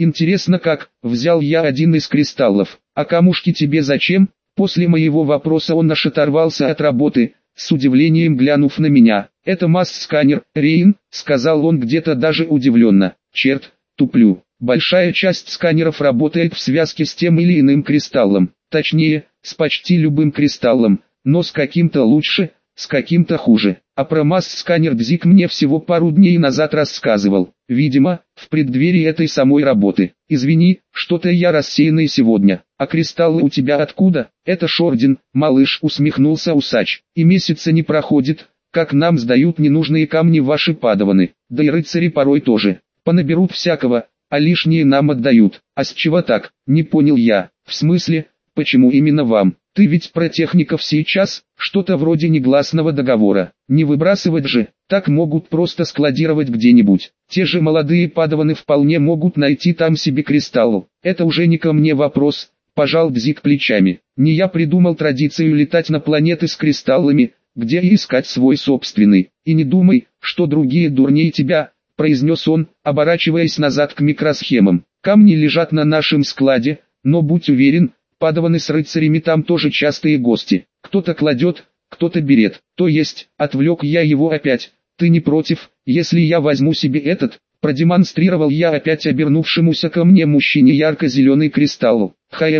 Интересно как, взял я один из кристаллов, а камушки тебе зачем? После моего вопроса он аж оторвался от работы, с удивлением глянув на меня. Это масс-сканер, Рейн, сказал он где-то даже удивленно. Черт, туплю. Большая часть сканеров работает в связке с тем или иным кристаллом. Точнее, с почти любым кристаллом, но с каким-то лучше, с каким-то хуже. А про масс-сканер Бзик мне всего пару дней назад рассказывал. Видимо, в преддверии этой самой работы. Извини, что-то я рассеянный сегодня. А кристаллы у тебя откуда? Это Шордин, малыш, усмехнулся усач. И месяца не проходит, как нам сдают ненужные камни ваши падаваны. Да и рыцари порой тоже. Понаберут всякого, а лишние нам отдают. А с чего так? Не понял я. В смысле, почему именно вам? Ты ведь про техников сейчас, что-то вроде негласного договора. Не выбрасывать же, так могут просто складировать где-нибудь. Те же молодые падаваны вполне могут найти там себе кристалл. Это уже не ко мне вопрос, пожал Бзик плечами. Не я придумал традицию летать на планеты с кристаллами, где и искать свой собственный. И не думай, что другие дурнее тебя, произнес он, оборачиваясь назад к микросхемам. Камни лежат на нашем складе, но будь уверен, падаваны с рыцарями там тоже частые гости. Кто-то кладет, кто-то берет. То есть, отвлек я его опять. Ты не против, если я возьму себе этот? Продемонстрировал я опять обернувшемуся ко мне мужчине ярко-зеленый кристалл.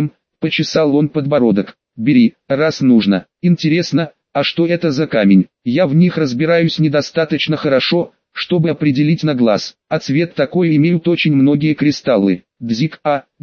Почесал он подбородок. Бери, раз нужно. Интересно, а что это за камень? Я в них разбираюсь недостаточно хорошо, чтобы определить на глаз. А цвет такой имеют очень многие кристаллы. Дзик,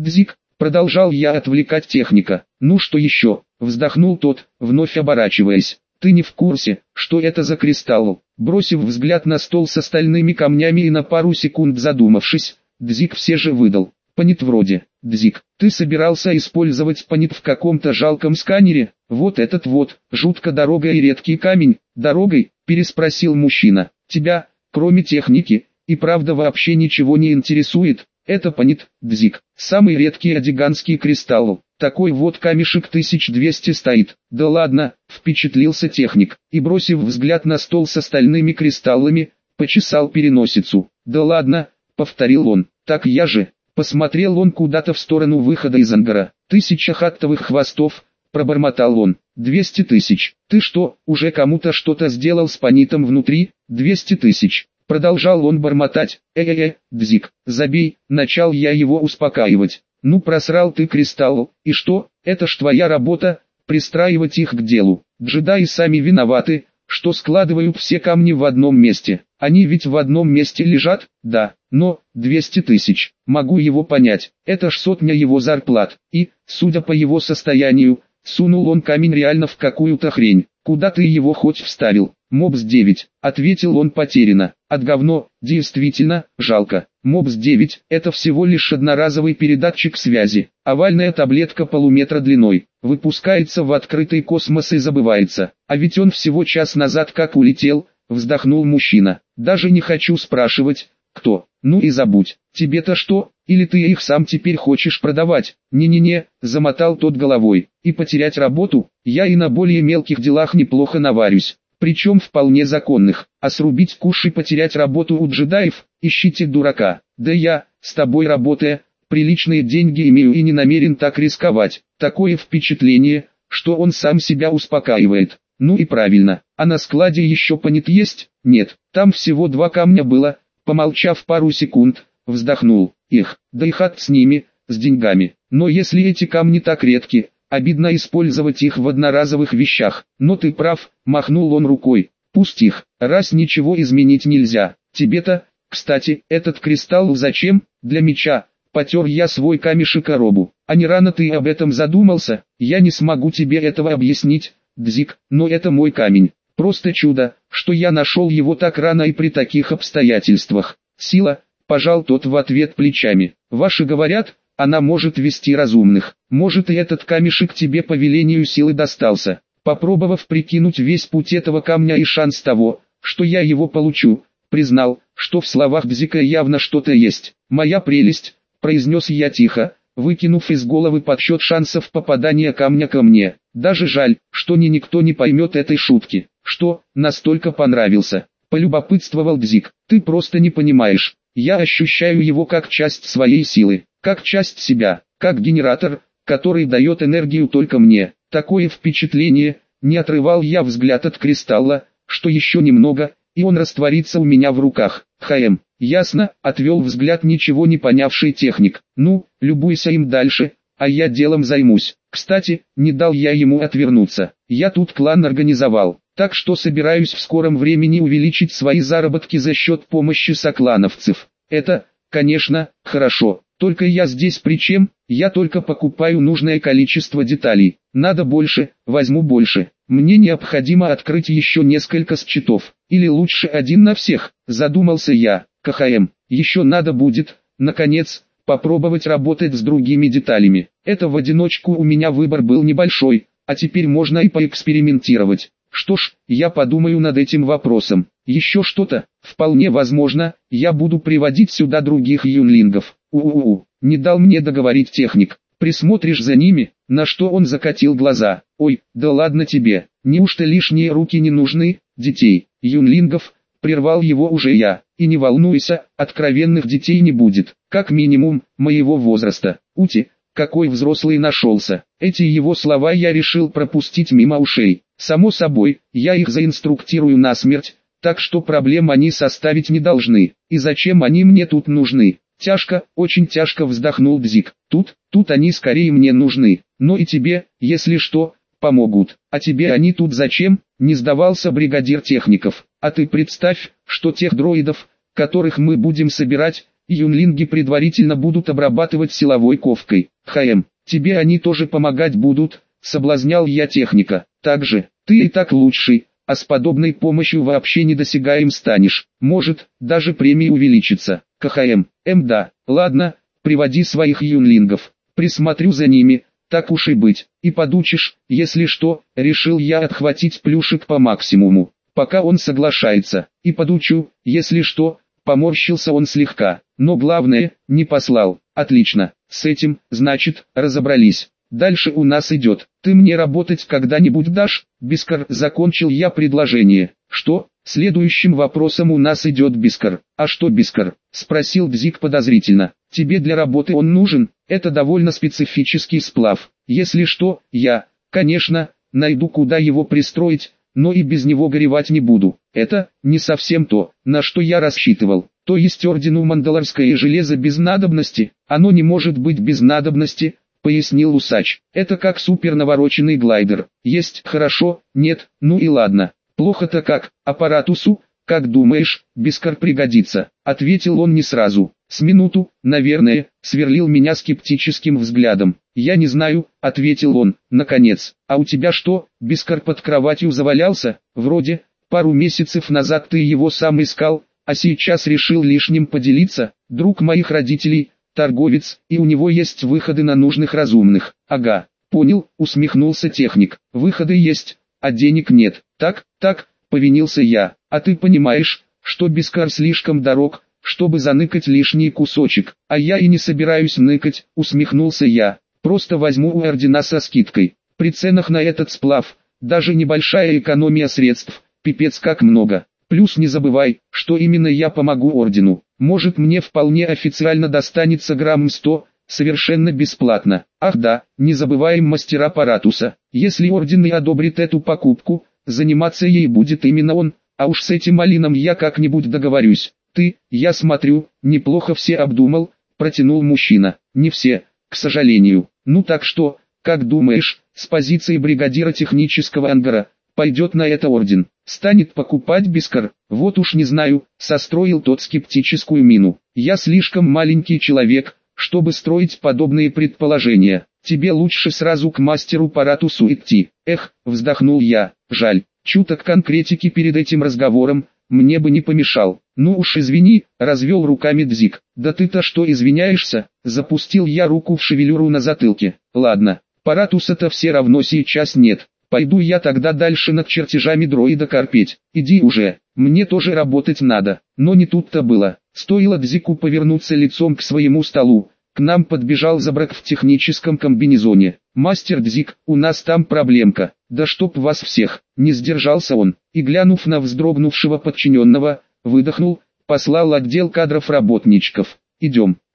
продолжал я отвлекать техника. Ну что еще? Вздохнул тот, вновь оборачиваясь. Ты не в курсе, что это за кристалл? Бросив взгляд на стол с остальными камнями и на пару секунд задумавшись, Дзик все же выдал. Панит вроде. Дзик, ты собирался использовать панит в каком-то жалком сканере? Вот этот вот, жутко дорогой и редкий камень. Дорогой? Переспросил мужчина. Тебя, кроме техники, и правда вообще ничего не интересует? Это панит, Дзик, самый редкий адиганский кристалл. Такой вот камешек 1200 стоит. Да ладно, впечатлился техник, и бросив взгляд на стол с остальными кристаллами, почесал переносицу. Да ладно, повторил он, так я же. Посмотрел он куда-то в сторону выхода из ангара. 1000 хаттовых хвостов, пробормотал он. 200 тысяч. Ты что, уже кому-то что-то сделал с панитом внутри? 200 тысяч. Продолжал он бормотать. Дзик, забей, начал я его успокаивать. Ну просрал ты кристалл, и что, это ж твоя работа, пристраивать их к делу. Джедаи сами виноваты, что складывают все камни в одном месте. Они ведь в одном месте лежат, да, но, 200 тысяч, могу его понять, это ж сотня его зарплат. И, судя по его состоянию, сунул он камень реально в какую-то хрень. Куда ты его хоть вставил? Мобс-9, ответил он потерянно. От говно, действительно, жалко. Мобс-9, это всего лишь одноразовый передатчик связи. Овальная таблетка полуметра длиной. Выпускается в открытый космос и забывается. А ведь он всего час назад как улетел, вздохнул мужчина. Даже не хочу спрашивать, кто. Ну и забудь. Тебе-то что? Или ты их сам теперь хочешь продавать? Не-не-не, замотал тот головой. И потерять работу? Я и на более мелких делах неплохо наварюсь. Причем вполне законных. А срубить куш и потерять работу у джедаев? Ищите дурака. Да я, с тобой работая, приличные деньги имею и не намерен так рисковать. Такое впечатление, что он сам себя успокаивает. Ну и правильно. А на складе еще панит есть? Нет, там всего 2 камня было. Помолчав пару секунд, вздохнул. Да и хат с ними, с деньгами. Но если эти камни так редки, обидно использовать их в одноразовых вещах. Но ты прав, махнул он рукой. Пусть их, раз ничего изменить нельзя. Тебе-то, кстати, этот кристалл зачем? Для меча. Потер я свой камешек о робу. А не рано ты об этом задумался? Я не смогу тебе этого объяснить, Дзик, но это мой камень. Просто чудо, что я нашел его так рано и при таких обстоятельствах. Сила, пожал тот в ответ плечами. Ваши говорят, она может вести разумных. Может и этот камешек тебе по велению силы достался. Попробовав прикинуть весь путь этого камня и шанс того, что я его получу, признал, что в словах Бзика явно что-то есть. Моя прелесть, произнес я тихо, выкинув из головы подсчет шансов попадания камня ко мне. Даже жаль, что никто не поймет этой шутки. Что, настолько понравился? Полюбопытствовал Бзик. Ты просто не понимаешь. Я ощущаю его как часть своей силы. как часть себя, как генератор, который дает энергию только мне. Такое впечатление, не отрывал я взгляд от кристалла, что еще немного, и он растворится у меня в руках. Ясно, отвел взгляд ничего не понявший техник. Ну, любуйся им дальше, а я делом займусь. Кстати, не дал я ему отвернуться. Я тут клан организовал, так что собираюсь в скором времени увеличить свои заработки за счет помощи соклановцев. Это, конечно, хорошо. Только я здесь при чем? Я только покупаю нужное количество деталей. Надо больше, возьму больше. Мне необходимо открыть еще несколько счетов. Или лучше один на всех, задумался я. Еще надо будет, наконец, попробовать работать с другими деталями. Это в одиночку у меня выбор был небольшой, а теперь можно и поэкспериментировать. Что ж, я подумаю над этим вопросом. Еще что-то? Вполне возможно, я буду приводить сюда других юнлингов. Не дал мне договорить техник. Присмотришь за ними, на что он закатил глаза. Ой, да ладно тебе, неужто лишние руки не нужны, детей, юнлингов, прервал его уже я. И не волнуйся, откровенных детей не будет, как минимум, моего возраста. Какой взрослый нашелся. Эти его слова я решил пропустить мимо ушей. Само собой, я их заинструктирую насмерть, так что проблем они составить не должны. И зачем они мне тут нужны? Тяжко, очень тяжко вздохнул Бзик. Тут они скорее мне нужны, но и тебе, если что, помогут. А тебе они тут зачем? Не сдавался бригадир техников. А ты представь, что тех дроидов, которых мы будем собирать, юнлинги предварительно будут обрабатывать силовой ковкой. Тебе они тоже помогать будут, соблазнял я техника. Также, ты и так лучший, а с подобной помощью вообще недосягаем станешь. Может, даже премия увеличится. Да, ладно, приводи своих юнлингов, присмотрю за ними, так уж и быть, и подучишь, если что, решил я отхватить плюшек по максимуму, пока он соглашается, и подучу, если что, поморщился он слегка, но главное, не послал. Отлично, с этим, значит, разобрались. Дальше у нас идет. Ты мне работать когда-нибудь дашь? Бискар, закончил я предложение. Что? Следующим вопросом у нас идет Бискар. А что Бискар? Спросил Бзик подозрительно. Тебе для работы он нужен? Это довольно специфический сплав. Если что, я, конечно, найду куда его пристроить, но и без него горевать не буду. Это не совсем то, на что я рассчитывал. То есть ордену мандалорское железо без надобности? Оно не может быть без надобности, пояснил усач. Это как супернавороченный глайдер. Есть хорошо, нет, ну и ладно. Плохо-то как, аппаратусу, как думаешь, Бискар пригодится? Ответил он не сразу. С минуту, наверное, сверлил меня скептическим взглядом. Я не знаю, ответил он, наконец. А у тебя что, Бискар под кроватью завалялся? Вроде, пару месяцев назад ты его сам искал, а сейчас решил лишним поделиться. Друг моих родителей, торговец, и у него есть выходы на нужных разумных. Ага, понял, усмехнулся техник. Выходы есть, а денег нет. Так, повинился я. А ты понимаешь, что Бискар слишком дорог, чтобы заныкать лишний кусочек. А я и не собираюсь ныкать, усмехнулся я. Просто возьму у ордена со скидкой. При ценах на этот сплав, даже небольшая экономия средств, пипец как много. Плюс не забывай, что именно я помогу ордену. Может, мне вполне официально достанется грамм 100, совершенно бесплатно. Ах да, не забываем мастера Паратуса. Если орден и одобрит эту покупку, заниматься ей будет именно он, а уж с этим Алином я как-нибудь договорюсь. Ты, я смотрю, неплохо все обдумал, протянул мужчина. Не все, к сожалению. Ну так что, как думаешь, с позиции бригадира технического ангара, пойдет на это орден? Станет покупать Бискар? Вот уж не знаю, состроил тот скептическую мину. Я слишком маленький человек, чтобы строить подобные предположения. Тебе лучше сразу к мастеру Паратусу идти. Эх, вздохнул я, жаль, чуток конкретики перед этим разговором, мне бы не помешал. Ну уж извини, развел руками Дзик. Да ты-то что извиняешься? Запустил я руку в шевелюру на затылке. Ладно, Паратуса-то все равно сейчас нет. Пойду я тогда дальше над чертежами дроида корпеть. Иди уже, мне тоже работать надо. Но не тут-то было. Стоило Дзику повернуться лицом к своему столу, к нам подбежал Забрак в техническом комбинезоне. «Мастер Дзик, у нас там проблемка. Да чтоб вас всех!» Не сдержался он, и глянув на вздрогнувшего подчиненного, выдохнул, послал отдел кадров работничков. «Идем».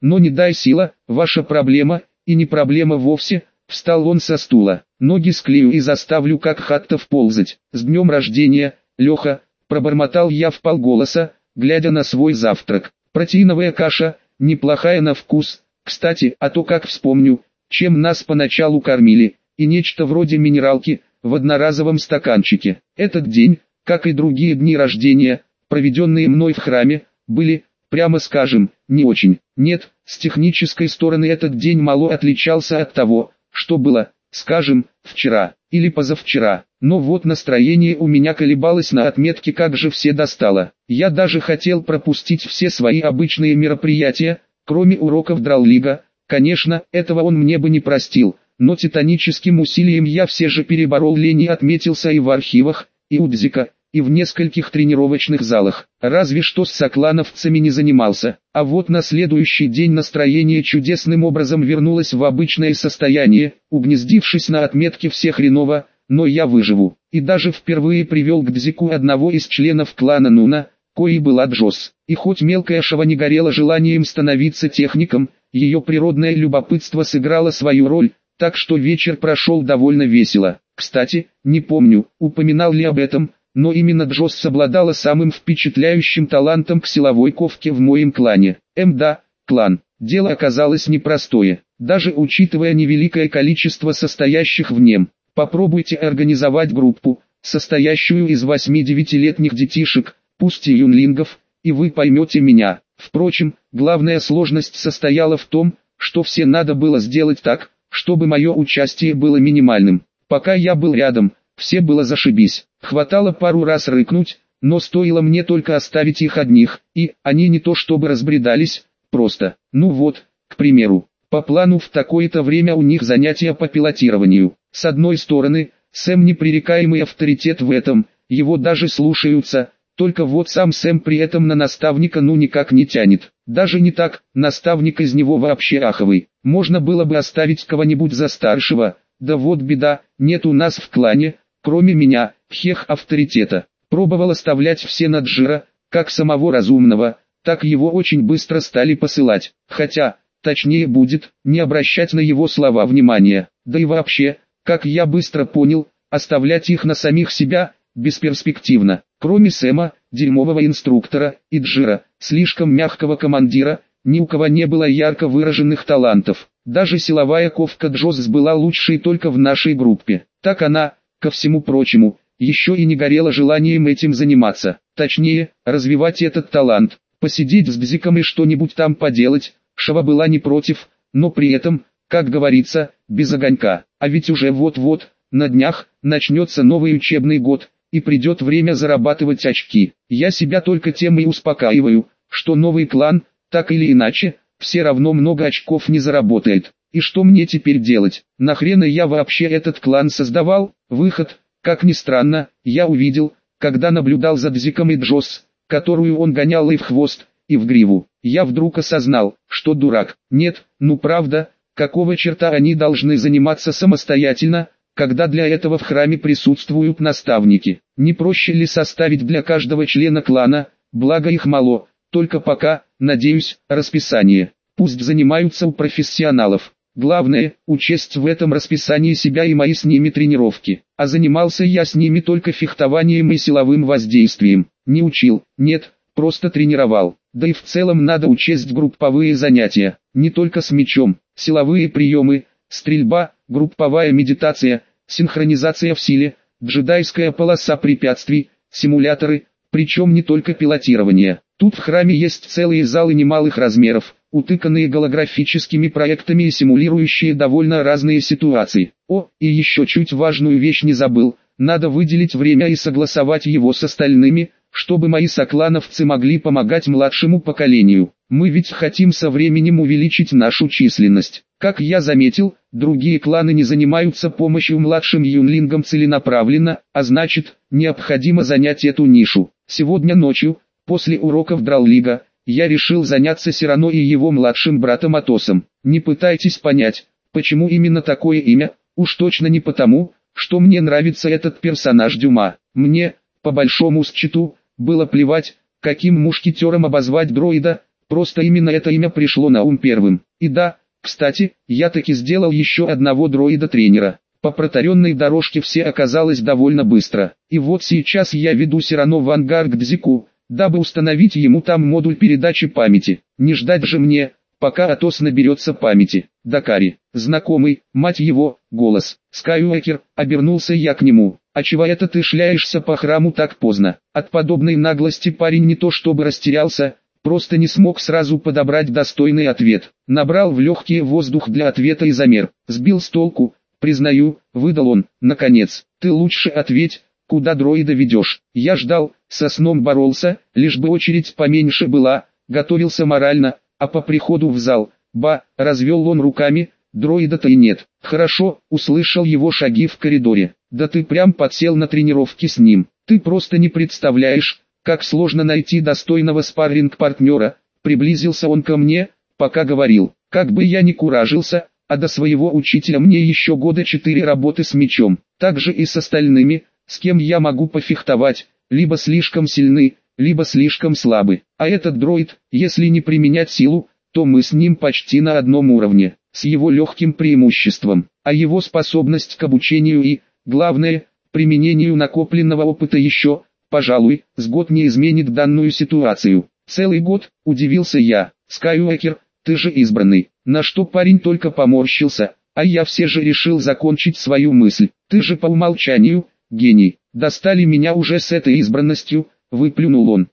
но не дай сила, ваша проблема, и не проблема вовсе. Встал он со стула, ноги склею и заставлю как хаттов ползать. С днем рождения, Леха, пробормотал я вполголоса, глядя на свой завтрак. Протеиновая каша, неплохая на вкус, кстати, а то как вспомню, чем нас поначалу кормили, и нечто вроде минералки, в одноразовом стаканчике. Этот день, как и другие дни рождения, проведенные мной в храме, были, прямо скажем, не очень. Нет, с технической стороны этот день мало отличался от того, что было, скажем, вчера или позавчера. Но вот настроение у меня колебалось на отметке «как же все достало». Я даже хотел пропустить все свои обычные мероприятия, кроме уроков драллига. Конечно, этого он мне бы не простил, но титаническим усилием я все же переборол лень и отметился и в архивах, и у Дзика, и в нескольких тренировочных залах. Разве что с соклановцами не занимался. А вот на следующий день настроение чудесным образом вернулось в обычное состояние, угнездившись на отметке «все хреново, но я выживу». И даже впервые привел к Дзику одного из членов клана Нуна, коей была Джос. И хоть мелкая Шава не горела желанием становиться техником, ее природное любопытство сыграло свою роль, так что вечер прошел довольно весело. Кстати, не помню, упоминал ли об этом, но именно Джос обладала самым впечатляющим талантом к силовой ковке в моем клане. Да, клан. Дело оказалось непростое, даже учитывая невеликое количество состоящих в нем. Попробуйте организовать группу, состоящую из 8-9-летних детишек, пусть и юнлингов, и вы поймете меня. Впрочем, главная сложность состояла в том, что все надо было сделать так, чтобы мое участие было минимальным. Пока я был рядом, все было зашибись. Хватало пару раз рыкнуть, но стоило мне только оставить их одних, и они не то чтобы разбредались, просто, ну вот, к примеру, по плану в такое-то время у них занятия по пилотированию. С одной стороны, Сэм непререкаемый авторитет в этом, его даже слушаются, только вот сам Сэм при этом на наставника ну никак не тянет. Даже не так, наставник из него вообще аховый. Можно было бы оставить кого-нибудь за старшего, да вот беда, нет у нас в клане, кроме меня, авторитета. Пробовал оставлять все на Джира, как самого разумного, так его очень быстро стали посылать. Хотя, точнее будет, не обращать на его слова внимания. Да и вообще, как я быстро понял, оставлять их на самих себя бесперспективно. Кроме Сэма, дерьмового инструктора, и Джира, слишком мягкого командира, ни у кого не было ярко выраженных талантов. Даже силовая ковка Джос была лучшей только в нашей группе. Так она, ко всему прочему, еще и не горела желанием этим заниматься. Точнее, развивать этот талант, посидеть с Бзиком и что-нибудь там поделать. Шава была не против, но при этом, как говорится, без огонька. А ведь уже вот-вот, на днях, начнется новый учебный год, и придет время зарабатывать очки. Я себя только тем и успокаиваю, что новый клан, так или иначе, все равно много очков не заработает. И что мне теперь делать? Нахрена я вообще этот клан создавал? Выход, как ни странно, я увидел, когда наблюдал за Дзиком и Джос, которую он гонял и в хвост, и в гриву. Я вдруг осознал, что дурак. Нет, ну правда, какого черта они должны заниматься самостоятельно, когда для этого в храме присутствуют наставники? Не проще ли составить для каждого члена клана, благо их мало, только пока, надеюсь, расписание. Пусть занимаются у профессионалов. Главное, учесть в этом расписании себя и мои с ними тренировки. А занимался я с ними только фехтованием и силовым воздействием. Не учил, нет, просто тренировал. Да и в целом надо учесть групповые занятия. Не только с мечом, силовые приемы, стрельба, групповая медитация, синхронизация в силе, джедайская полоса препятствий, симуляторы, причем не только пилотирование. Тут в храме есть целые залы немалых размеров, утыканные голографическими проектами и симулирующие довольно разные ситуации. О, и еще чуть важную вещь не забыл, надо выделить время и согласовать его с остальными, чтобы мои соклановцы могли помогать младшему поколению. Мы ведь хотим со временем увеличить нашу численность. Как я заметил, другие кланы не занимаются помощью младшим юнлингам целенаправленно, а значит, необходимо занять эту нишу. Сегодня ночью, после уроков драллига, я решил заняться Сирано и его младшим братом Атосом. Не пытайтесь понять, почему именно такое имя, уж точно не потому, что мне нравится этот персонаж Дюма. Мне, по большому счету, было плевать, каким мушкетером обозвать дроида, просто именно это имя пришло на ум первым. И да, кстати, я таки сделал еще одного дроида-тренера. По протаренной дорожке все оказалось довольно быстро. И вот сейчас я веду Сирано в ангар к Дзику, дабы установить ему там модуль передачи памяти. Не ждать же мне, пока Атос наберется памяти. Дакари, знакомый, мать его, голос. Скайуокер, обернулся я к нему. А чего это ты шляешься по храму так поздно? От подобной наглости парень не то чтобы растерялся, просто не смог сразу подобрать достойный ответ. Набрал в легкие воздух для ответа и замер. Сбил с толку, признаю, выдал он. Наконец, ты лучше ответь, куда дроида ведешь? Я ждал, со сном боролся, лишь бы очередь поменьше была, готовился морально, а по приходу в зал, развел он руками, дроида-то и нет. Хорошо, услышал его шаги в коридоре. Да ты прям подсел на тренировки с ним. Ты просто не представляешь, как сложно найти достойного спарринг-партнера. Приблизился он ко мне, пока говорил. Как бы я ни куражился, а до своего учителя мне еще года 4 работы с мечом. Так же и с остальными, с кем я могу пофехтовать, либо слишком сильны, либо слишком слабы. А этот дроид, если не применять силу, то мы с ним почти на одном уровне, с его легким преимуществом. А его способность к обучению и, главное, применению накопленного опыта еще, пожалуй, с год не изменит данную ситуацию. Целый год, удивился я. Скайуокер, ты же избранный. На что парень только поморщился, а я все же решил закончить свою мысль. Ты же по умолчанию, гений. Достали меня уже с этой избранностью, выплюнул он.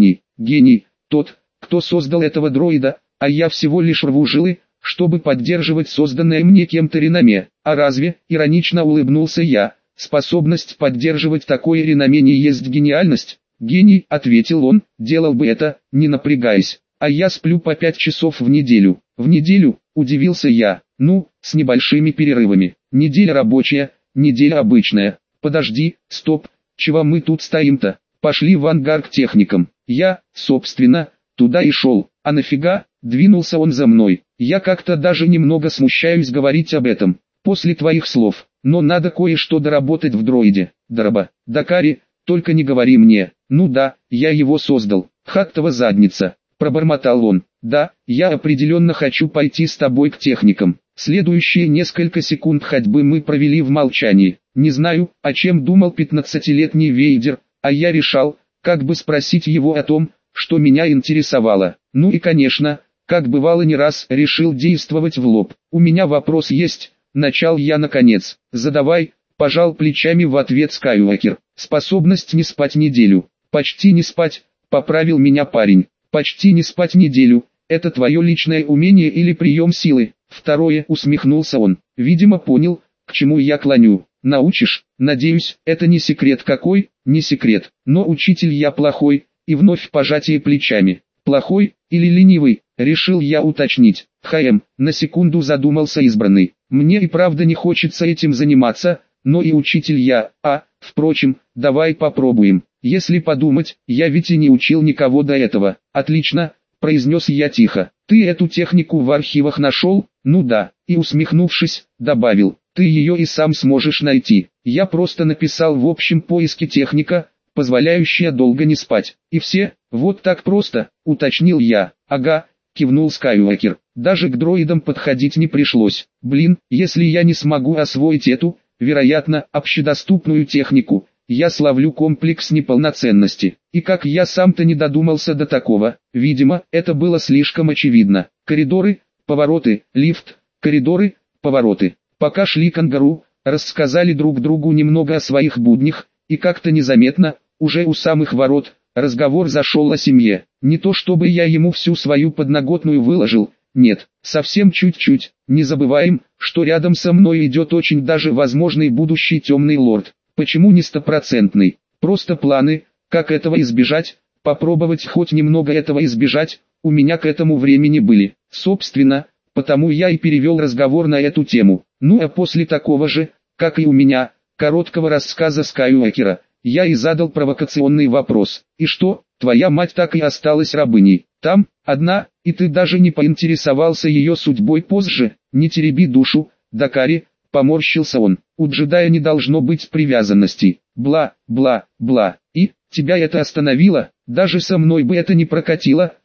Гений, тот, кто создал этого дроида, а я всего лишь рву жилы, чтобы поддерживать созданное мне кем-то реноме. А разве, иронично улыбнулся я, способность поддерживать такое реноме не есть гениальность? Гений, ответил он, делал бы это, не напрягаясь. А я сплю по 5 часов в неделю. В неделю, удивился я, ну, с небольшими перерывами. Неделя рабочая, неделя обычная. Подожди, стоп, чего мы тут стоим-то? Пошли в ангар к техникам. Я, собственно, туда и шел. А нафига? Двинулся он за мной. Я как-то даже немного смущаюсь говорить об этом, после твоих слов. Но надо кое-что доработать в дроиде. Дакари, только не говори мне. Ну да, я его создал. Хаттова задница. Пробормотал он. Да, я определенно хочу пойти с тобой к техникам. Следующие несколько секунд ходьбы мы провели в молчании. Не знаю, о чем думал 15-летний Вейдер, а я решал, как бы спросить его о том, что меня интересовало. Ну и конечно, как бывало не раз, решил действовать в лоб. У меня вопрос есть, начал я наконец. Задавай, пожал плечами в ответ Скайуокер. Способность не спать неделю. Почти не спать, поправил меня парень. Почти не спать неделю, это твое личное умение или прием силы? Второе, усмехнулся он. Видимо понял, к чему я клоню. Научишь? Надеюсь, это не секрет какой? Не секрет, но учитель я плохой, и вновь пожатие плечами. Плохой или ленивый, решил я уточнить. На секунду задумался избранный. Мне и правда не хочется этим заниматься, но и учитель я, впрочем, давай попробуем. Если подумать, я ведь и не учил никого до этого. Отлично, произнес я тихо. Ты эту технику в архивах нашел? Ну да, и усмехнувшись, добавил. Ты ее и сам сможешь найти. Я просто написал в общем поиске техника, позволяющая долго не спать. И все, вот так просто, уточнил я. Ага, кивнул Скайуокер. Даже к дроидам подходить не пришлось. Блин, если я не смогу освоить эту, вероятно, общедоступную технику, я словлю комплекс неполноценности. И как я сам-то не додумался до такого, видимо, это было слишком очевидно. Коридоры, повороты, лифт, коридоры, повороты. Пока шли к ангару, рассказали друг другу немного о своих буднях, и как-то незаметно, уже у самых ворот, разговор зашел о семье. Не то чтобы я ему всю свою подноготную выложил, нет, совсем чуть-чуть. Не забываем, что рядом со мной идет очень даже возможный будущий темный лорд. Почему не стопроцентный? Просто планы, как этого избежать, попробовать хоть немного этого избежать, у меня к этому времени были. Собственно, потому я и перевел разговор на эту тему. Ну а после такого же, как и у меня, короткого рассказа Скайуокера, я и задал провокационный вопрос. И что, твоя мать так и осталась рабыней? Там, одна, и ты даже не поинтересовался ее судьбой позже? Не тереби душу, Дакари, поморщился он. У джедая не должно быть привязанностей. Бла, бла, бла. И, тебя это остановило? Даже со мной бы это не прокатило,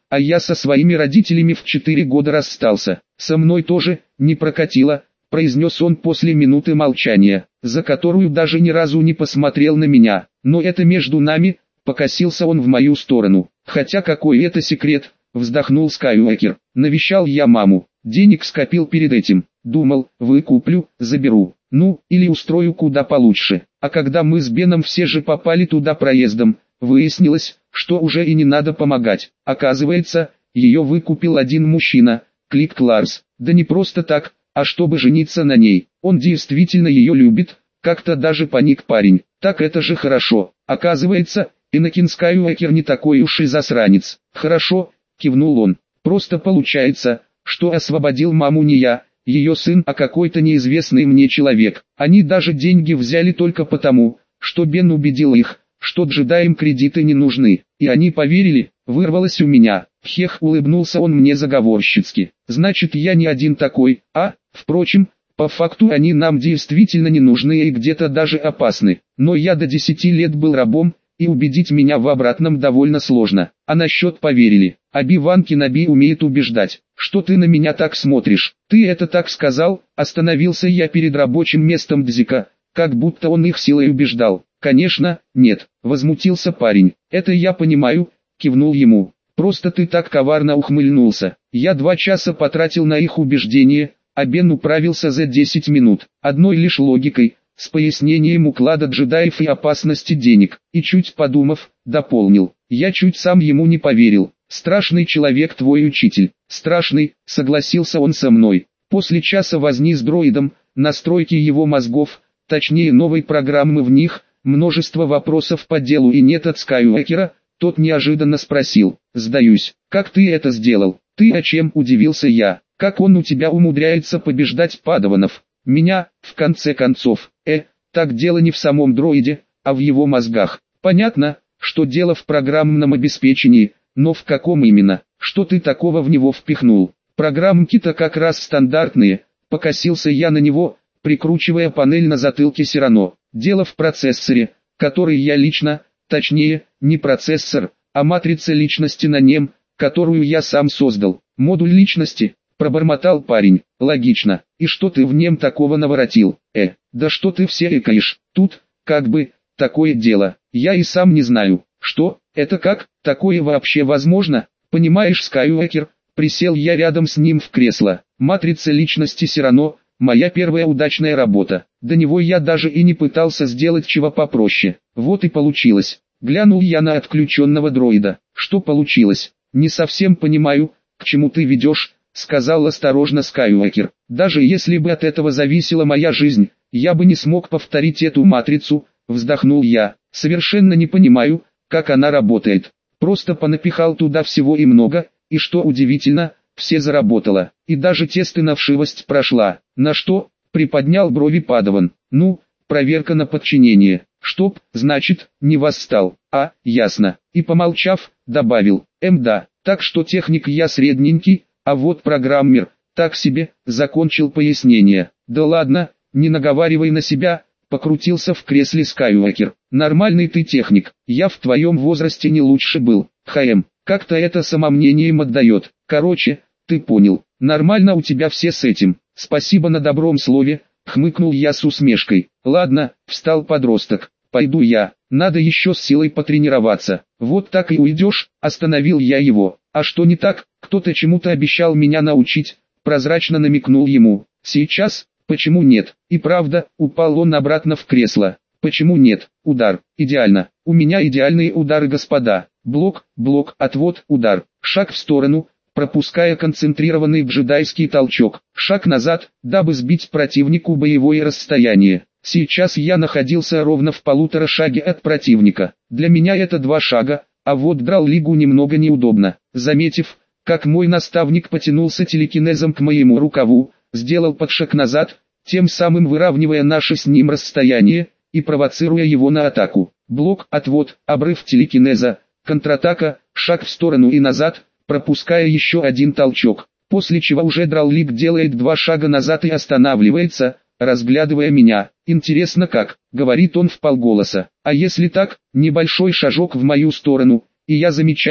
а я со своими родителями в 4 года расстался. Со мной тоже не прокатило, произнес он после минуты молчания, за которую даже ни разу не посмотрел на меня. Но это между нами, покосился он в мою сторону. Хотя какой это секрет, вздохнул Скайуокер. Навещал я маму, денег скопил перед этим. Думал, выкуплю, заберу, ну, или устрою куда получше. А когда мы с Беном все же попали туда проездом, выяснилось, что уже и не надо помогать. Оказывается, ее выкупил один мужчина, Клик Кларс. Да не просто так, а чтобы жениться на ней. Он действительно ее любит, как-то даже паник парень. Так это же хорошо. Оказывается, Энакин Скайуокер не такой уж и засранец. Хорошо, кивнул он. Просто получается, что освободил маму не я, ее сын, а какой-то неизвестный мне человек. Они даже деньги взяли только потому, что Бен убедил их, что джедаям кредиты не нужны. И они поверили, вырвалось у меня. Хех, улыбнулся он мне заговорщицки. Значит, я не один такой, а, впрочем, по факту они нам действительно не нужны и где-то даже опасны. Но я до 10 лет был рабом, и убедить меня в обратном довольно сложно. А насчет поверили. Оби-Ван Кеноби умеет убеждать. Что ты на меня так смотришь? Ты это так сказал? Остановился я перед рабочим местом Дзика, как будто он их силой убеждал. Конечно, нет, возмутился парень. Это я понимаю, кивнул ему. Просто ты так коварно ухмыльнулся. Я 2 часа потратил на их убеждение, а Бен управился за 10 минут. Одной лишь логикой, с пояснением уклада джедаев и опасности денег. И чуть подумав, дополнил. Я чуть сам ему не поверил. Страшный человек твой учитель. Страшный, согласился он со мной. После часа возни с дроидом, настройки его мозгов, точнее новой программы в них, множество вопросов по делу и нет от Скайуокера, тот неожиданно спросил. Сдаюсь, как ты это сделал? Ты о чем, удивился я? Как он у тебя умудряется побеждать падаванов? Меня, в конце концов, так дело не в самом дроиде, а в его мозгах. Понятно, что дело в программном обеспечении, но в каком именно? Что ты такого в него впихнул? Программки-то как раз стандартные, покосился я на него, прикручивая панель на затылке Сирано. Дело в процессоре, который я лично, точнее, не процессор, а матрица личности на нем, которую я сам создал. Модуль личности, пробормотал парень. Логично. И что ты в нем такого наворотил? Да что ты все экаешь? Тут, как бы, такое дело. Я и сам не знаю. Что, это как, такое вообще возможно? Понимаешь, Скайуокер, присел я рядом с ним в кресло. Матрица личности Сирано, моя первая удачная работа. До него я даже и не пытался сделать чего попроще. Вот и получилось. Глянул я на отключенного дроида. Что получилось? Не совсем понимаю, к чему ты ведешь, сказал осторожно Скайуокер. Даже если бы от этого зависела моя жизнь, я бы не смог повторить эту матрицу, вздохнул я. Совершенно не понимаю, как она работает. Просто понапихал туда всего и много, и что удивительно, все заработало. И даже тесты на вшивость прошла. На что? Приподнял брови Падаван. Ну, проверка на подчинение. Чтоб, значит, не восстал. А, ясно. И помолчав, добавил. Да, так что техник я средненький, а вот программер, так себе, закончил пояснение. Да ладно, не наговаривай на себя, покрутился в кресле Скайуокер. Нормальный ты техник, я в твоем возрасте не лучше был. Как-то это самомнением отдает. Короче, ты понял, нормально у тебя все с этим. Спасибо на добром слове, хмыкнул я с усмешкой. Ладно, встал подросток, пойду я, надо еще с силой потренироваться. Вот так и уйдешь, остановил я его. А что не так, кто-то чему-то обещал меня научить, прозрачно намекнул ему. Сейчас, почему нет? И правда, упал он обратно в кресло. Почему нет? Удар, идеально, у меня идеальные удары, господа. Блок, отвод, удар, шаг в сторону, пропуская концентрированный джедайский толчок. Шаг назад, дабы сбить противнику боевое расстояние. Сейчас я находился ровно в 1,5 шаге от противника. Для меня это 2 шага, а вот Драл-Лигу немного неудобно. Заметив, как мой наставник потянулся телекинезом к моему рукаву, сделал подшаг назад, тем самым выравнивая наше с ним расстояние и провоцируя его на атаку. Блок, отвод, обрыв телекинеза, контратака, шаг в сторону и назад, пропуская еще один толчок, после чего уже Драл-Лиг делает 2 шага назад и останавливается, разглядывая меня. Интересно как, говорит он вполголоса. А если так, небольшой шажок в мою сторону, и я замечаю,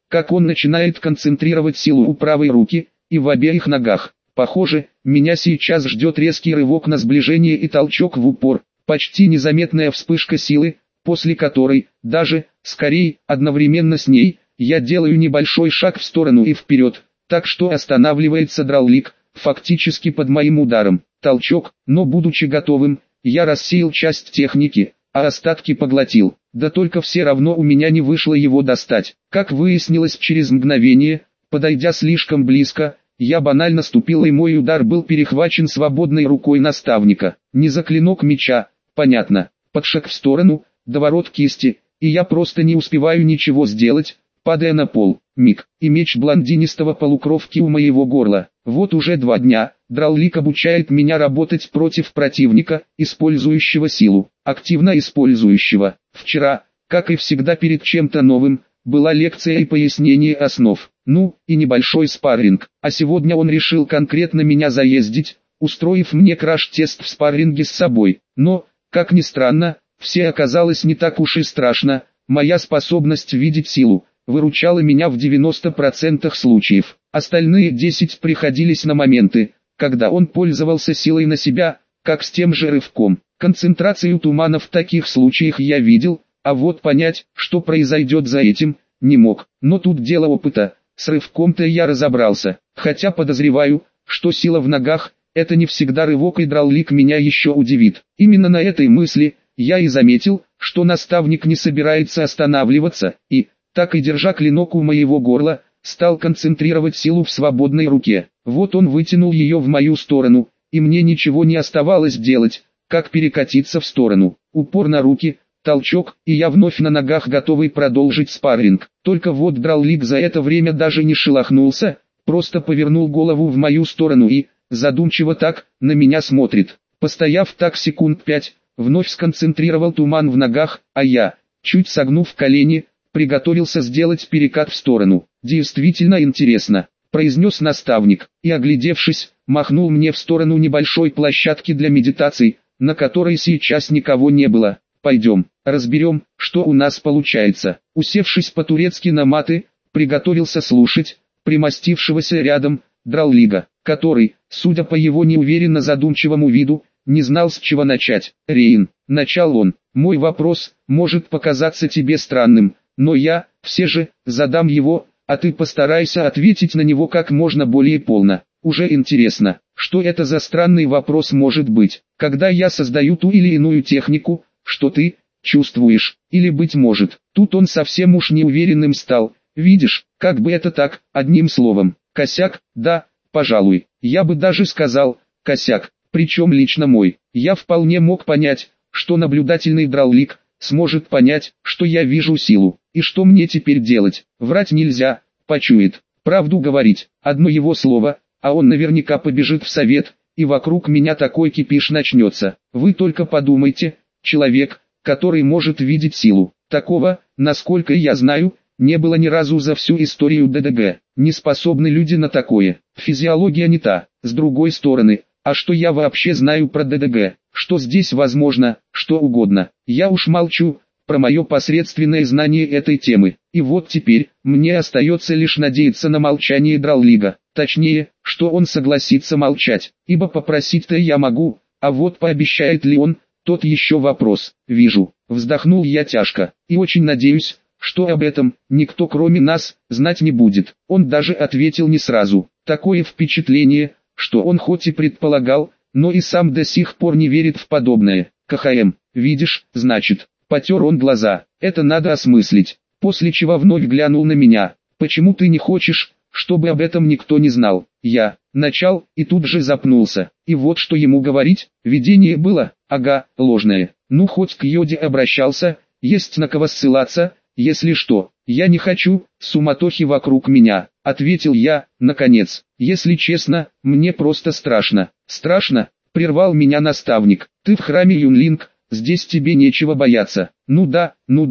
как он начинает концентрировать силу у правой руки и в обеих ногах. Похоже, меня сейчас ждет резкий рывок на сближение и толчок в упор, почти незаметная вспышка силы, после которой, даже, скорее, одновременно с ней, я делаю небольшой шаг в сторону и вперед, так что останавливается Драллик, фактически под моим ударом. Толчок, но будучи готовым, я рассеял часть техники, а остатки поглотил. Да только все равно у меня не вышло его достать. Как выяснилось через мгновение, подойдя слишком близко, я банально ступил, и мой удар был перехвачен свободной рукой наставника. Не за клинок меча, понятно, под шаг в сторону, доворот кисти, и я просто не успеваю ничего сделать, падая на пол. Миг, и меч блондинистого полукровки у моего горла. Вот уже 2 дня, Драллик обучает меня работать против противника, использующего силу, активно использующего. Вчера, как и всегда перед чем-то новым, была лекция и пояснение основ, ну, и небольшой спарринг. А сегодня он решил конкретно меня заездить, устроив мне краш-тест в спарринге с собой. Но, как ни странно, все оказалось не так уж и страшно. Моя способность видеть силу выручала меня в 90% случаев. Остальные 10 приходились на моменты, когда он пользовался силой на себя, как с тем же рывком. Концентрацию тумана в таких случаях я видел, а вот понять, что произойдет за этим, не мог. Но тут дело опыта, с рывком-то я разобрался, хотя подозреваю, что сила в ногах – это не всегда рывок, и Драллик меня еще удивит. Именно на этой мысли я и заметил, что наставник не собирается останавливаться, и, так и держа клинок у моего горла, стал концентрировать силу в свободной руке. Вот он вытянул ее в мою сторону, и мне ничего не оставалось делать, как перекатиться в сторону. Упор на руки, толчок, и я вновь на ногах, готовый продолжить спарринг. Только вот Драллик за это время даже не шелохнулся, просто повернул голову в мою сторону и, задумчиво так, на меня смотрит. Постояв так секунд 5, вновь сконцентрировал туман в ногах, а я, чуть согнув колени, приготовился сделать перекат в сторону. «Действительно интересно», — произнес наставник, и, оглядевшись, махнул мне в сторону небольшой площадки для медитаций, на которой сейчас никого не было. «Пойдем, разберем, что у нас получается». Усевшись по-турецки на маты, приготовился слушать примостившегося рядом Драллига, который, судя по его неуверенно задумчивому виду, не знал, с чего начать. «Рейн», — начал он, — «мой вопрос может показаться тебе странным, но я, все же, задам его, а ты постарайся ответить на него как можно более полно. Уже интересно, что это за странный вопрос может быть, когда я создаю ту или иную технику, что ты чувствуешь, или быть может». Тут он совсем уж неуверенным стал. «Видишь, как бы это так, одним словом, косяк, да, пожалуй, я бы даже сказал, косяк, причем лично мой. Я вполне мог понять, что наблюдательный Драллик сможет понять, что я вижу силу, и что мне теперь делать. Врать нельзя, почует, правду говорить, одно его слово, а он наверняка побежит в совет, и вокруг меня такой кипиш начнется. Вы только подумайте, человек, который может видеть силу, такого, насколько я знаю, не было ни разу за всю историю ДДГ. Не способны люди на такое. Физиология не та. С другой стороны, а что я вообще знаю про ДДГ? Что здесь возможно, что угодно. Я уж молчу про мое посредственное знание этой темы. И вот теперь, мне остается лишь надеяться на молчание Драллига. Точнее, что он согласится молчать. Ибо попросить-то я могу, а вот пообещает ли он, тот еще вопрос. Вижу. Вздохнул я тяжко. И очень надеюсь, что об этом никто кроме нас знать не будет. Он даже ответил не сразу. Такое впечатление, что он хоть и предполагал, но и сам до сих пор не верит в подобное. КХМ, видишь, значит, потер он глаза. Это надо осмыслить. После чего вновь глянул на меня. Почему ты не хочешь, чтобы об этом никто не знал? Я начал и тут же запнулся. И вот что ему говорить, видение было, ага, ложное. Ну хоть к Йоде обращался, есть на кого ссылаться. «Если что, я не хочу суматохи вокруг меня», — ответил я, наконец. «Если честно, мне просто страшно». «Страшно?» — прервал меня наставник. «Ты в храме Юнлинг, здесь тебе нечего бояться». Ну да,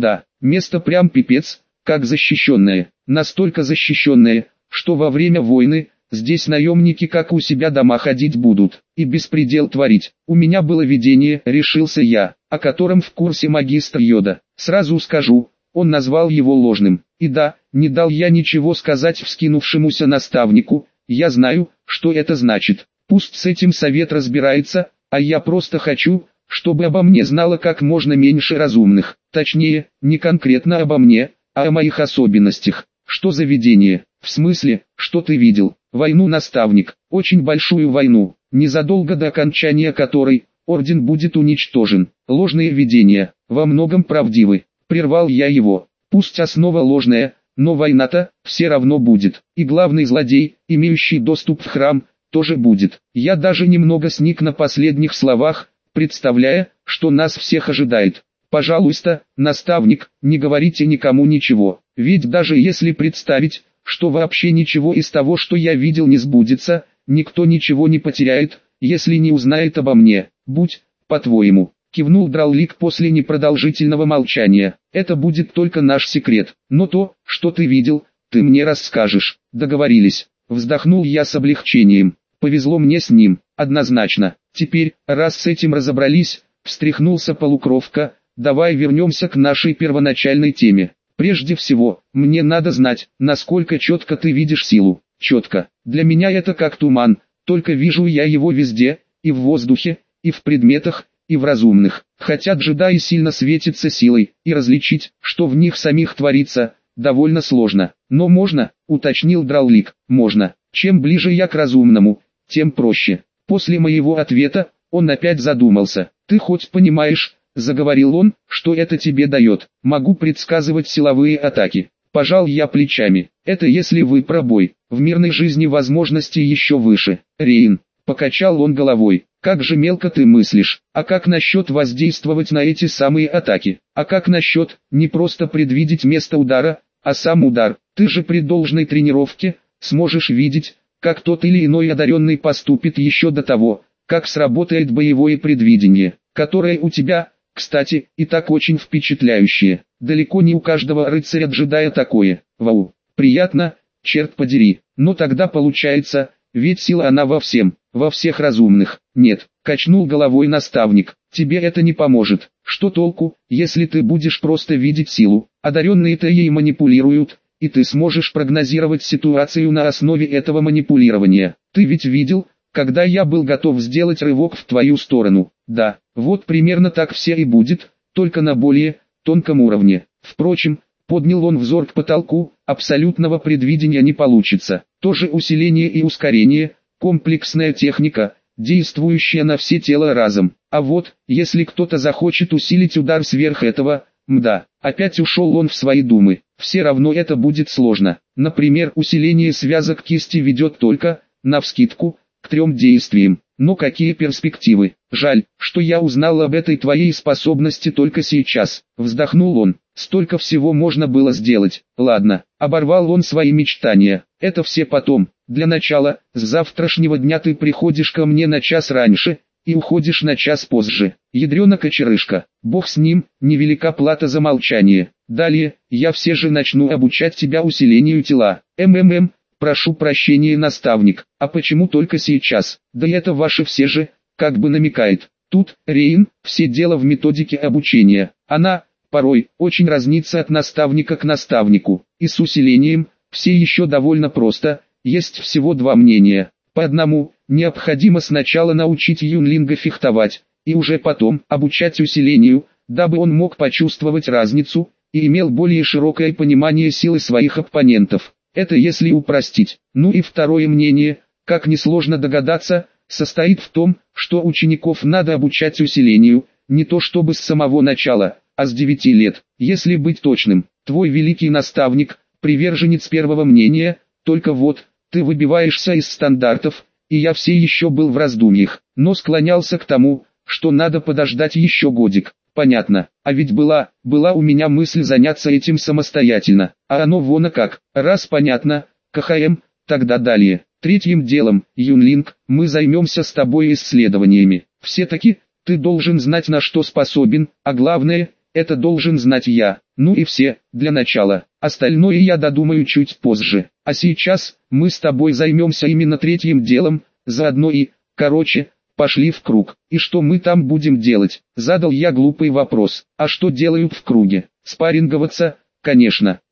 место прям пипец, как защищенное. Настолько защищенное, что во время войны здесь наемники как у себя дома ходить будут и беспредел творить. У меня было видение, решился я, о котором в курсе магистр Йода. Сразу скажу, он назвал его ложным. И да, Не дал я ничего сказать вскинувшемуся наставнику, я знаю, что это значит. Пусть с этим совет разбирается, а я просто хочу, чтобы обо мне знало как можно меньше разумных. Точнее, не конкретно обо мне, а о моих особенностях. Что за видение? В смысле, что ты видел? Войну, наставник, очень большую войну, незадолго до окончания которой орден будет уничтожен. Ложные видения, во многом правдивы. Прервал я его. Пусть основа ложная, но война-то все равно будет. И главный злодей, имеющий доступ в храм, тоже будет. Я даже немного сник на последних словах, представляя, что нас всех ожидает. Пожалуйста, наставник, не говорите никому ничего. Ведь даже если представить, что вообще ничего из того, что я видел, не сбудется, никто ничего не потеряет, если не узнает обо мне. Будь, по-твоему, кивнул Драулик после непродолжительного молчания. Это будет только наш секрет. Но то, что ты видел, ты мне расскажешь. Договорились. Вздохнул я с облегчением. Повезло мне с ним, однозначно. Теперь, раз с этим разобрались, встряхнулся полукровка, давай вернемся к нашей первоначальной теме. Прежде всего, мне надо знать, насколько четко ты видишь силу. Четко. Для меня это как туман, только вижу я его везде, и в воздухе, и в предметах, и в разумных. Хотя джедаи сильно светятся силой, и различить, что в них самих творится, довольно сложно. Но можно, уточнил Драулик, можно. Чем ближе я к разумному, тем проще. После моего ответа, он опять задумался. Ты хоть понимаешь, заговорил он, что это тебе дает? Могу предсказывать силовые атаки. Пожал я плечами. Это если вы про бой. В мирной жизни возможности еще выше. Рейн. Покачал он головой. Как же мелко ты мыслишь. А как насчет воздействовать на эти самые атаки? А как насчет, не просто предвидеть место удара, а сам удар? Ты же при должной тренировке, сможешь видеть, как тот или иной одаренный поступит еще до того, как сработает боевое предвидение, которое у тебя, кстати, и так очень впечатляющее. Далеко не у каждого рыцаря-джедая такое. Вау, приятно, черт подери. Но тогда получается, ведь сила она во всех разумных. Нет, качнул головой наставник, тебе это не поможет. Что толку, если ты будешь просто видеть силу? Одаренные-то ей манипулируют, и ты сможешь прогнозировать ситуацию на основе этого манипулирования. Ты ведь видел, когда я был готов сделать рывок в твою сторону. Да, вот примерно так все и будет, только на более тонком уровне. Впрочем, поднял он взор к потолку, абсолютного предвидения не получится. Тоже усиление и ускорение, комплексная техника, действующая на все тела разом. А вот, если кто-то захочет усилить удар сверх этого, мда, опять ушел он в свои думы. Все равно это будет сложно. Например, усиление связок кисти ведет только, навскидку, к 3 действиям. Но какие перспективы? Жаль, что я узнал об этой твоей способности только сейчас. Вздохнул он. Столько всего можно было сделать. Ладно, оборвал он свои мечтания. Это все потом. Для начала, с завтрашнего дня ты приходишь ко мне на час раньше и уходишь на час позже. Ядрёна кочерышка. Бог с ним, невелика плата за молчание. Далее, я все же начну обучать тебя усилению тела. Прошу прощения, наставник, а почему только сейчас? Да это ваши все же, как бы намекает. Тут, Рейн, все дело в методике обучения. Она, порой, очень разнится от наставника к наставнику. И с усилением, все еще довольно просто, есть всего 2 мнения. По одному, необходимо сначала научить юнлинга фехтовать, и уже потом обучать усилению, дабы он мог почувствовать разницу, и имел более широкое понимание силы своих оппонентов. Это если упростить. Ну и второе мнение, как несложно догадаться, состоит в том, что учеников надо обучать усилению, не то чтобы с самого начала, а с 9 лет. Если быть точным, твой великий наставник, приверженец первого мнения, только вот, ты выбиваешься из стандартов, и я все еще был в раздумьях, но склонялся к тому, что надо подождать еще годик. Понятно, а ведь была у меня мысль заняться этим самостоятельно, а оно вон как. Раз понятно, КХМ, тогда далее. 3-м делом, Юнлинг, мы займемся с тобой исследованиями. Все-таки, ты должен знать, на что способен, а главное, это должен знать я. Ну и все, для начала. Остальное я додумаю чуть позже. А сейчас, мы с тобой займемся именно 3-м делом, заодно и, короче, пошли в круг. И что мы там будем делать? Задал я глупый вопрос. А что делают в круге? Спарринговаться? Конечно.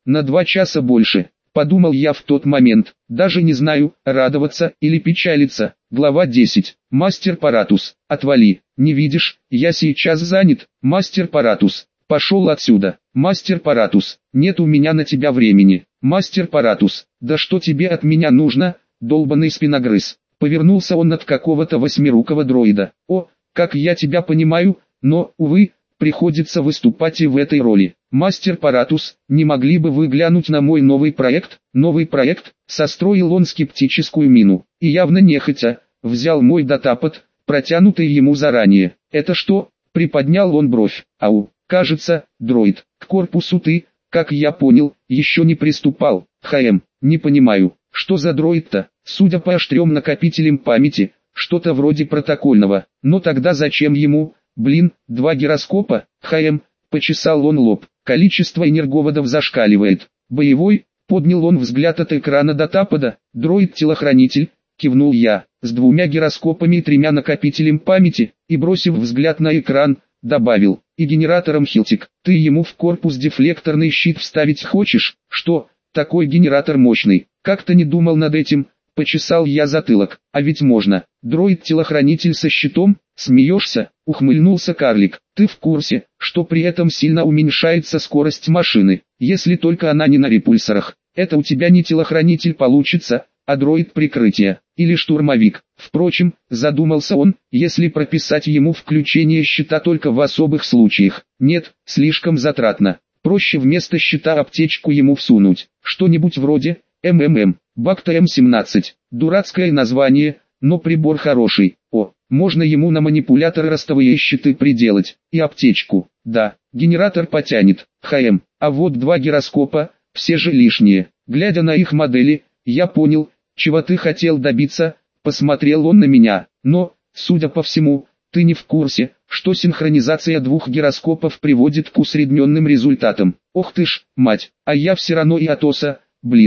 на 2 часа больше. Подумал я в тот момент, даже не знаю, радоваться или печалиться. Глава 10. Мастер Паратус, отвали, не видишь, я сейчас занят. Мастер Паратус, пошел отсюда. Мастер Паратус, нет у меня на тебя времени. Мастер Паратус, да что тебе от меня нужно, долбаный спиногрыз. Повернулся он от какого-то восьмирукого дроида. О, как я тебя понимаю, но, увы, приходится выступать и в этой роли. Мастер Паратус, не могли бы вы глянуть на мой новый проект? Новый проект, состроил он скептическую мину, и явно нехотя, взял мой датапад, протянутый ему заранее. Это что? Приподнял он бровь. Ау, кажется, дроид, к корпусу ты, как я понял, еще не приступал. Не понимаю, что за дроид-то? Судя по 3 накопителям памяти, что-то вроде протокольного. Но тогда зачем ему, 2 гироскопа? Почесал он лоб. Количество энерговодов зашкаливает. Боевой, поднял он взгляд от экрана датапада. Дроид-телохранитель, кивнул я, с 2 гироскопами и 3 накопителем памяти, и бросив взгляд на экран, добавил, и генератором Хилтик. Ты ему в корпус дефлекторный щит вставить хочешь? Что, такой генератор мощный? Как-то не думал над этим. Почесал я затылок, а ведь можно. Дроид-телохранитель со щитом, смеешься, ухмыльнулся карлик. Ты в курсе, что при этом сильно уменьшается скорость машины, если только она не на репульсорах. Это у тебя не телохранитель получится, а дроид прикрытия, или штурмовик. Впрочем, задумался он, если прописать ему включение щита только в особых случаях. Нет, слишком затратно. Проще вместо щита аптечку ему всунуть, что-нибудь вроде Бакта М17, дурацкое название, но прибор хороший. О, можно ему на манипулятор ростовые щиты приделать, и аптечку, да, генератор потянет. А вот 2 гироскопа, все же лишние. Глядя на их модели, я понял, чего ты хотел добиться, посмотрел он на меня, но, судя по всему, ты не в курсе, что синхронизация 2 гироскопов приводит к усредненным результатам. Ох ты ж, мать, а я все равно и Атоса.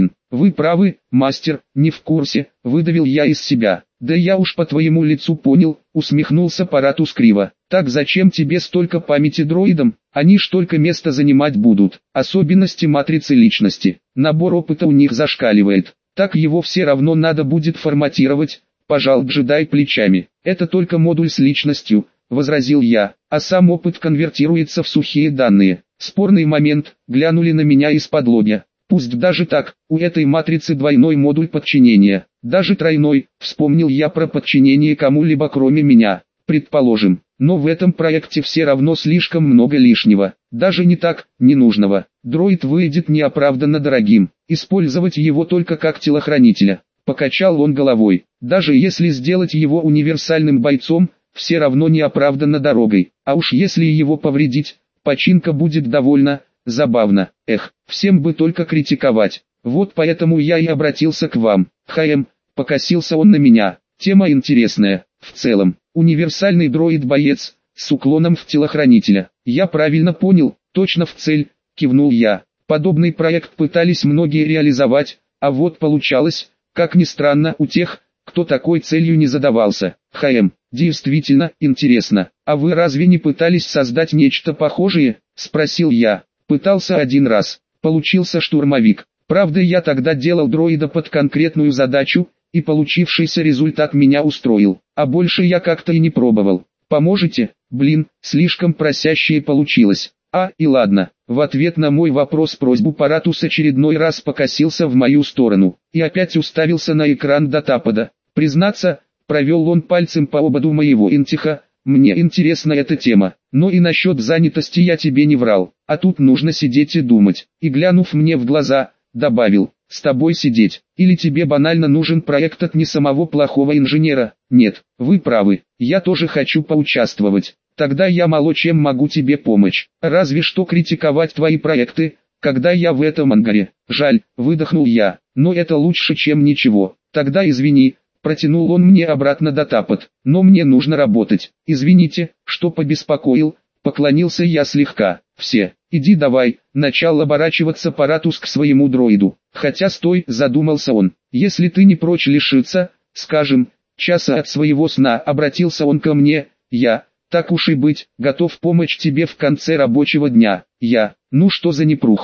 Вы правы, мастер, не в курсе, выдавил я из себя. Да я уж по твоему лицу понял, усмехнулся Паратус криво. Так зачем тебе столько памяти дроидам? Они ж только место занимать будут. Особенности матрицы личности. Набор опыта у них зашкаливает. Так его все равно надо будет форматировать, пожал джедай плечами. Это только модуль с личностью, возразил я, а сам опыт конвертируется в сухие данные. Спорный момент, глянули на меня из-под лобья. Пусть даже так, у этой матрицы двойной модуль подчинения, даже тройной, вспомнил я про подчинение кому-либо кроме меня, предположим, но в этом проекте все равно слишком много лишнего, даже не так, ненужного. Дроид выйдет неоправданно дорогим, использовать его только как телохранителя. Покачал он головой, даже если сделать его универсальным бойцом, все равно неоправданно дорогой, а уж если его повредить, починка будет довольно забавно. Всем бы только критиковать. Вот поэтому я и обратился к вам. Покосился он на меня. Тема интересная. В целом, универсальный дроид-боец, с уклоном в телохранителя. Я правильно понял, точно в цель, кивнул я. Подобный проект пытались многие реализовать, а вот получалось, как ни странно, у тех, кто такой целью не задавался. Действительно, интересно. А вы разве не пытались создать нечто похожее? Спросил я. Пытался один раз, получился штурмовик. Правда, я тогда делал дроида под конкретную задачу, и получившийся результат меня устроил, а больше я как-то и не пробовал. Поможете? Слишком просящее получилось. И ладно. В ответ на мой вопрос-просьбу Паратус очередной раз покосился в мою сторону, и опять уставился на экран датапада. Признаться, провел он пальцем по ободу моего интиха. Мне интересна эта тема, но и насчет занятости я тебе не врал, а тут нужно сидеть и думать. И глянув мне в глаза, добавил, с тобой сидеть, или тебе банально нужен проект от не самого плохого инженера? Нет, вы правы, я тоже хочу поучаствовать. Тогда я мало чем могу тебе помочь, разве что критиковать твои проекты, когда я в этом ангаре. Жаль, выдохнул я, но это лучше чем ничего. Тогда извини. Протянул он мне обратно датапад, но мне нужно работать. Извините, что побеспокоил, поклонился я слегка. Все, иди давай, начал оборачиваться Паратус к своему дроиду. Хотя стой, задумался он, если ты не прочь лишиться, скажем, часа от своего сна, обратился он ко мне, я, так уж и быть, готов помочь тебе в конце рабочего дня. Я, ну что за непруха.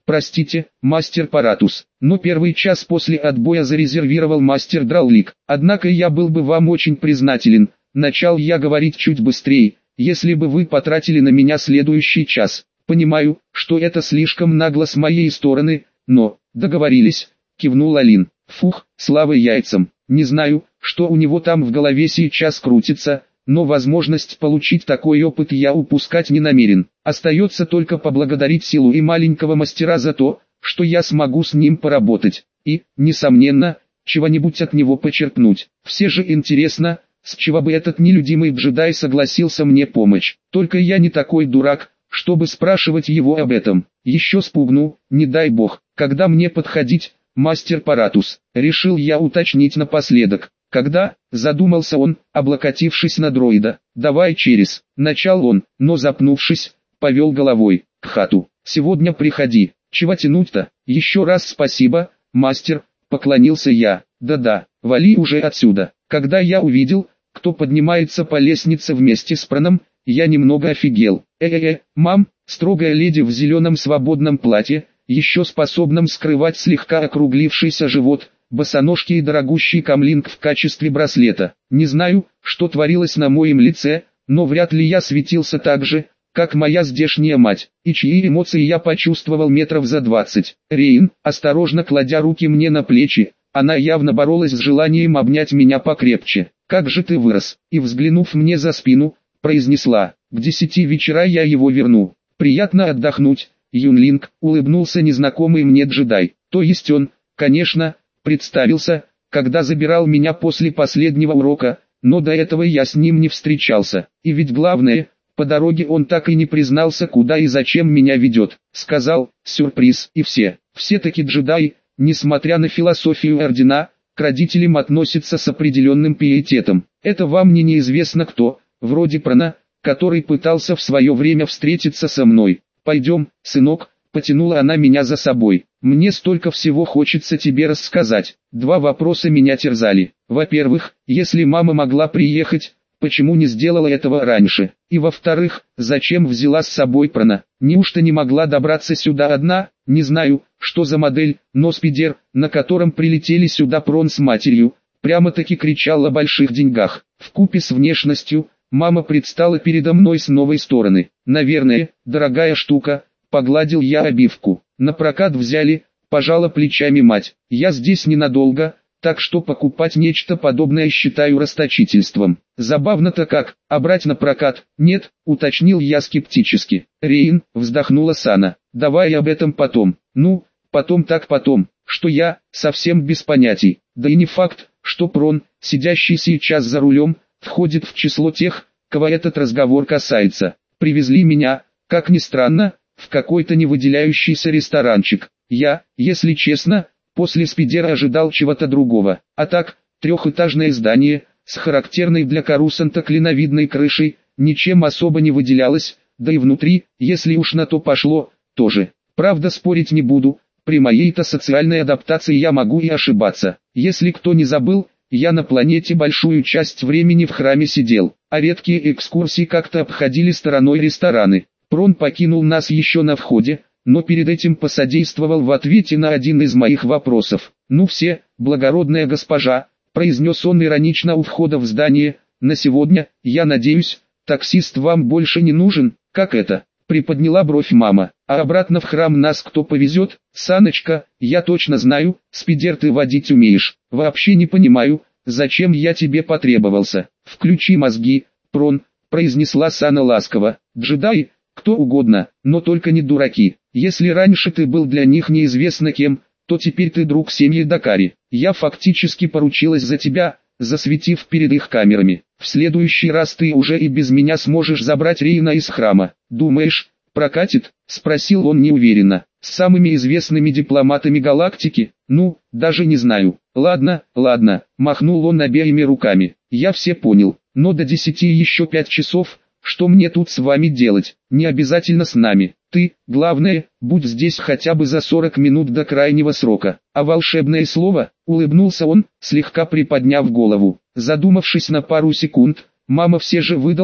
Простите, мастер Паратус, но первый час после отбоя зарезервировал мастер Драулик. Однако я был бы вам очень признателен, начал я говорить чуть быстрее, если бы вы потратили на меня следующий час. Понимаю, что это слишком нагло с моей стороны, но, договорились, кивнул Алин. Фух, слава яйцам, не знаю, что у него там в голове сейчас крутится, но возможность получить такой опыт я упускать не намерен. Остается только поблагодарить силу и маленького мастера за то, что я смогу с ним поработать, и, несомненно, чего-нибудь от него почерпнуть. Все же интересно, с чего бы этот нелюдимый джедай согласился мне помочь. Только я не такой дурак, чтобы спрашивать его об этом. Еще спугну, не дай бог, когда мне подходить, мастер Паратус, решил я уточнить напоследок. Когда, задумался он, облокотившись на дроида. Давай через, начал он, но запнувшись, повел головой. Кхату, сегодня приходи, чего тянуть-то? Еще раз спасибо, мастер, поклонился я. Да-да, вали уже отсюда. Когда я увидел, кто поднимается по лестнице вместе с Праном, я немного офигел. Мам, строгая леди в зеленом свободном платье, еще способном скрывать слегка округлившийся живот, босоножки и дорогущий камлинг в качестве браслета. Не знаю, что творилось на моем лице, но вряд ли я светился так же, как моя здешняя мать, и чьи эмоции я почувствовал метров за 20. Рейн, осторожно кладя руки мне на плечи, она явно боролась с желанием обнять меня покрепче. «Как же ты вырос!» И взглянув мне за спину, произнесла: «К 10 вечера я его верну. Приятно отдохнуть, Юнлинг», улыбнулся незнакомый мне джедай. То есть он, конечно, представился, когда забирал меня после последнего урока, но до этого я с ним не встречался. И ведь главное, по дороге он так и не признался, куда и зачем меня ведет. Сказал: сюрприз. И все-таки джедаи, несмотря на философию ордена, к родителям относятся с определенным пиететом. Это вам не неизвестно кто, вроде Прана, который пытался в свое время встретиться со мной. «Пойдем, сынок», потянула она меня за собой. «Мне столько всего хочется тебе рассказать». Два вопроса меня терзали. Во-первых, если мама могла приехать, почему не сделала этого раньше? И во-вторых, зачем взяла с собой Прана? Неужто не могла добраться сюда одна? Не знаю, что за модель, но спидер, на котором прилетели сюда Прон с матерью, прямо-таки кричал о больших деньгах. Вкупе с внешностью, мама предстала передо мной с новой стороны. Наверное, дорогая штука, погладил я обивку. На прокат взяли, пожала плечами мать. Я здесь ненадолго, так что покупать нечто подобное считаю расточительством. Забавно-то как, а брать на прокат? Нет, уточнил я скептически. Рейн, вздохнула Сана. Давай об этом потом. Ну, потом так потом, что я, совсем без понятий. Да и не факт, что Прон, сидящий сейчас за рулем, входит в число тех, кого этот разговор касается. Привезли меня, как ни странно, в какой-то невыделяющийся ресторанчик. Я, если честно, после спидера ожидал чего-то другого. А так, трехэтажное здание, с характерной для Корусанта клиновидной крышей, ничем особо не выделялось, да и внутри, если уж на то пошло, тоже. Правда, спорить не буду, при моей-то социальной адаптации я могу и ошибаться. Если кто не забыл, я на планете большую часть времени в храме сидел, а редкие экскурсии как-то обходили стороной рестораны. Прон покинул нас еще на входе, но перед этим посодействовал в ответе на один из моих вопросов. «Ну все, благородная госпожа», — произнес он иронично у входа в здание, — «на сегодня, я надеюсь, таксист вам больше не нужен?» «Как это?» — приподняла бровь мама. «А обратно в храм нас кто повезет?» «Саночка, я точно знаю, спидер ты водить умеешь. Вообще не понимаю, зачем я тебе потребовался. Включи мозги, Прон», — произнесла Сана ласково. «Джедаи, кто угодно, но только не дураки. Если раньше ты был для них неизвестно кем, то теперь ты друг семьи Дакари. Я фактически поручилась за тебя, засветив перед их камерами. В следующий раз ты уже и без меня сможешь забрать Рейна из храма. Думаешь, прокатит?» — спросил он неуверенно. «С самыми известными дипломатами галактики? Ну, даже не знаю». «Ладно, ладно», — махнул он обеими руками. «Я все понял, но до 10 еще 5 часов. Что мне тут с вами делать? Не обязательно с нами. Ты, главное, будь здесь хотя бы за 40 минут до крайнего срока». «А волшебное слово?» — улыбнулся он, слегка приподняв голову. Задумавшись на пару секунд, мама все же выдала: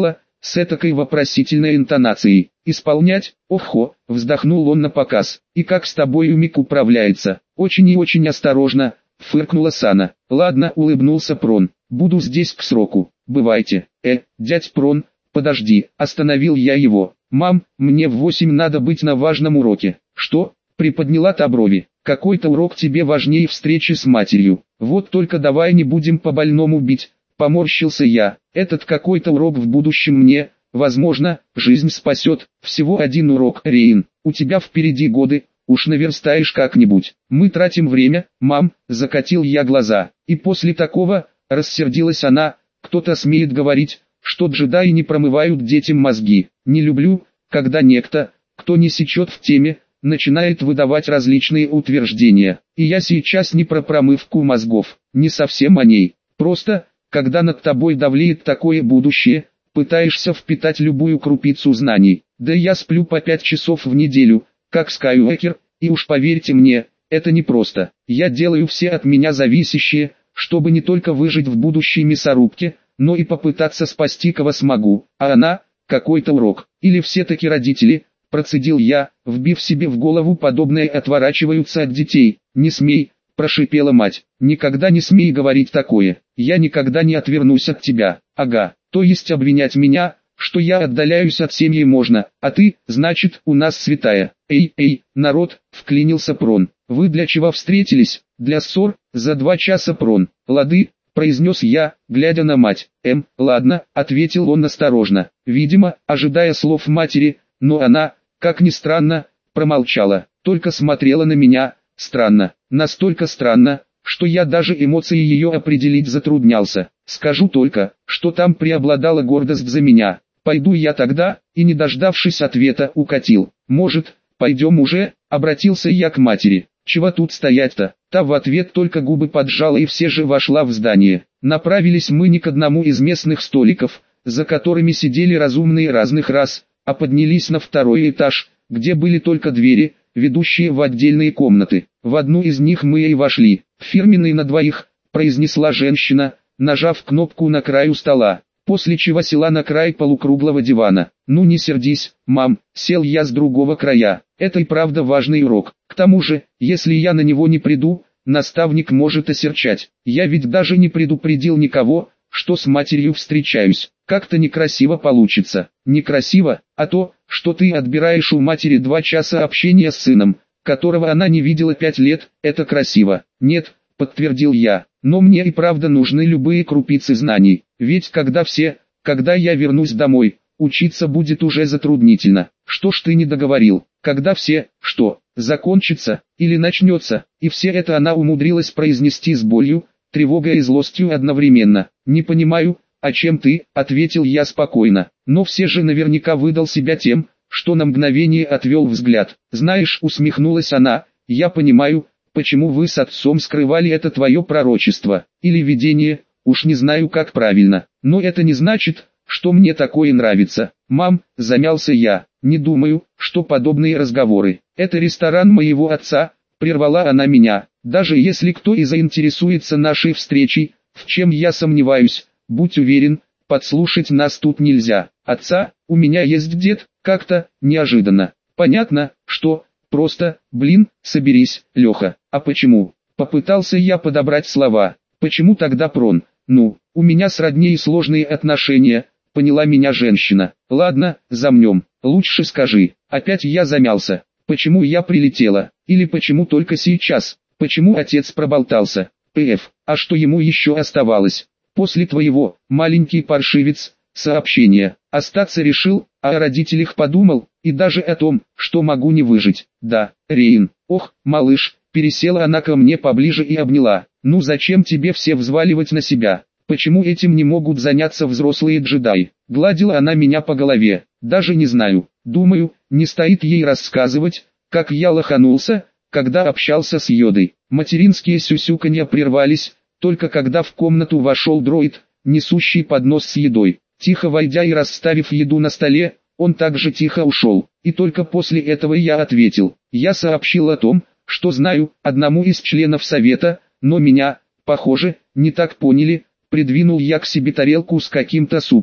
с этакой вопросительной интонацией. «Исполнять? Охо!» — вздохнул он напоказ. «И как с тобой Умик управляется?» «Очень и очень осторожно», — фыркнула Сана. «Ладно», — улыбнулся Прон. «Буду здесь к сроку. Бывайте». Дядь Прон, подожди», — остановил я его. «Мам, мне в 8 надо быть на важном уроке». «Что?» — приподняла та брови. «Какой-то урок тебе важнее встречи с матерью. Вот только давай не будем по-больному бить», — поморщился я. «Этот какой-то урок в будущем мне, возможно, жизнь спасет. Всего один урок, Рейн. У тебя впереди годы, уж наверстаешь как-нибудь. Мы тратим время, мам», — закатил я глаза. И после такого, рассердилась она, «кто-то смеет говорить, что джедаи не промывают детям мозги. Не люблю, когда некто, кто не сечет в теме, начинает выдавать различные утверждения. И я сейчас не про промывку мозгов, не совсем о ней. Просто, когда над тобой давлеет такое будущее, пытаешься впитать любую крупицу знаний. Да я сплю по 5 часов в неделю, как Скайуокер, и уж поверьте мне, это непросто. Я делаю все от меня зависящее, чтобы не только выжить в будущей мясорубке, но и попытаться спасти кого смогу. А она, какой-то урок, или все-таки родители, процедил я, вбив себе в голову подобное, отворачиваются от детей. «Не смей», — прошипела мать, — «никогда не смей говорить такое, я никогда не отвернусь от тебя». «Ага, то есть обвинять меня, что я отдаляюсь от семьи можно, а ты, значит, у нас святая». «Эй, народ», — вклинился Прон, — «вы для чего встретились? Для ссор?» «За 2 часа, Прон». «Лады», — произнес я, глядя на мать. «Ладно», — ответил он осторожно, видимо, ожидая слов матери, но она, как ни странно, промолчала, только смотрела на меня. Странно, настолько странно, что я даже эмоции ее определить затруднялся. Скажу только, что там преобладала гордость за меня. «Пойду я тогда», и не дождавшись ответа, укатил. «Может, пойдем уже?» — обратился я к матери. «Чего тут стоять-то?» Та в ответ только губы поджала и все же вошла в здание. Направились мы не к одному из местных столиков, за которыми сидели разумные разных рас, а поднялись на 2-й этаж, где были только двери, ведущие в отдельные комнаты. В одну из них мы и вошли. «Фирменный на двоих», — произнесла женщина, нажав кнопку на краю стола, после чего села на край полукруглого дивана. «Ну не сердись, мам», — сел я с другого края. «Это и правда важный урок. К тому же, если я на него не приду, наставник может осерчать. Я ведь даже не предупредил никого, что с матерью встречаюсь. Как-то некрасиво получится». «Некрасиво, а то, что ты отбираешь у матери 2 часа общения с сыном, которого она не видела 5 лет, это красиво». «Нет», — подтвердил я, — «но мне и правда нужны любые крупицы знаний, ведь когда я вернусь домой, учиться будет уже затруднительно». «Что ж ты не договорил, когда все, что, закончится, или начнется?» И все это она умудрилась произнести с болью, тревогой и злостью одновременно. «Не понимаю, о чем ты», — ответил я спокойно, но все же наверняка выдал себя тем, что на мгновение отвел взгляд. «Знаешь», — усмехнулась она, — «я понимаю, почему вы с отцом скрывали это твое пророчество, или видение, уж не знаю как правильно, но это не значит, что мне такое нравится». «Мам», — замялся я, — «не думаю, что подобные разговоры. Это ресторан моего отца», — прервала она меня. «Даже если кто и заинтересуется нашей встречей, в чем я сомневаюсь, будь уверен, подслушать нас тут нельзя. Отца, у меня есть дед», — как-то неожиданно. «Понятно, что, просто, соберись, Леха». «А почему?» — попытался я подобрать слова. «Почему тогда, Прон?» «Ну, у меня с родней сложные отношения», — поняла меня женщина. «Ладно, замнем. Лучше скажи». Опять я замялся. «Почему я прилетела? Или почему только сейчас? Почему отец проболтался? А что ему еще оставалось? После твоего, маленький паршивец, сообщения, остаться решил, а о родителях подумал, и даже о том, что могу не выжить. Да, Рейн, ох, малыш», пересела она ко мне поближе и обняла. «Ну зачем тебе все взваливать на себя? Почему этим не могут заняться взрослые джедаи?» Гладила она меня по голове. «Даже не знаю, думаю, не стоит ей рассказывать, как я лоханулся, когда общался с Йодой». Материнские сюсюканья прервались, только когда в комнату вошел дроид, несущий поднос с едой. Тихо войдя и расставив еду на столе, он также тихо ушел, и только после этого я ответил. Я сообщил о том, что знаю, одному из членов совета, но меня, похоже, не так поняли. Придвинул я к себе тарелку с каким-то супом.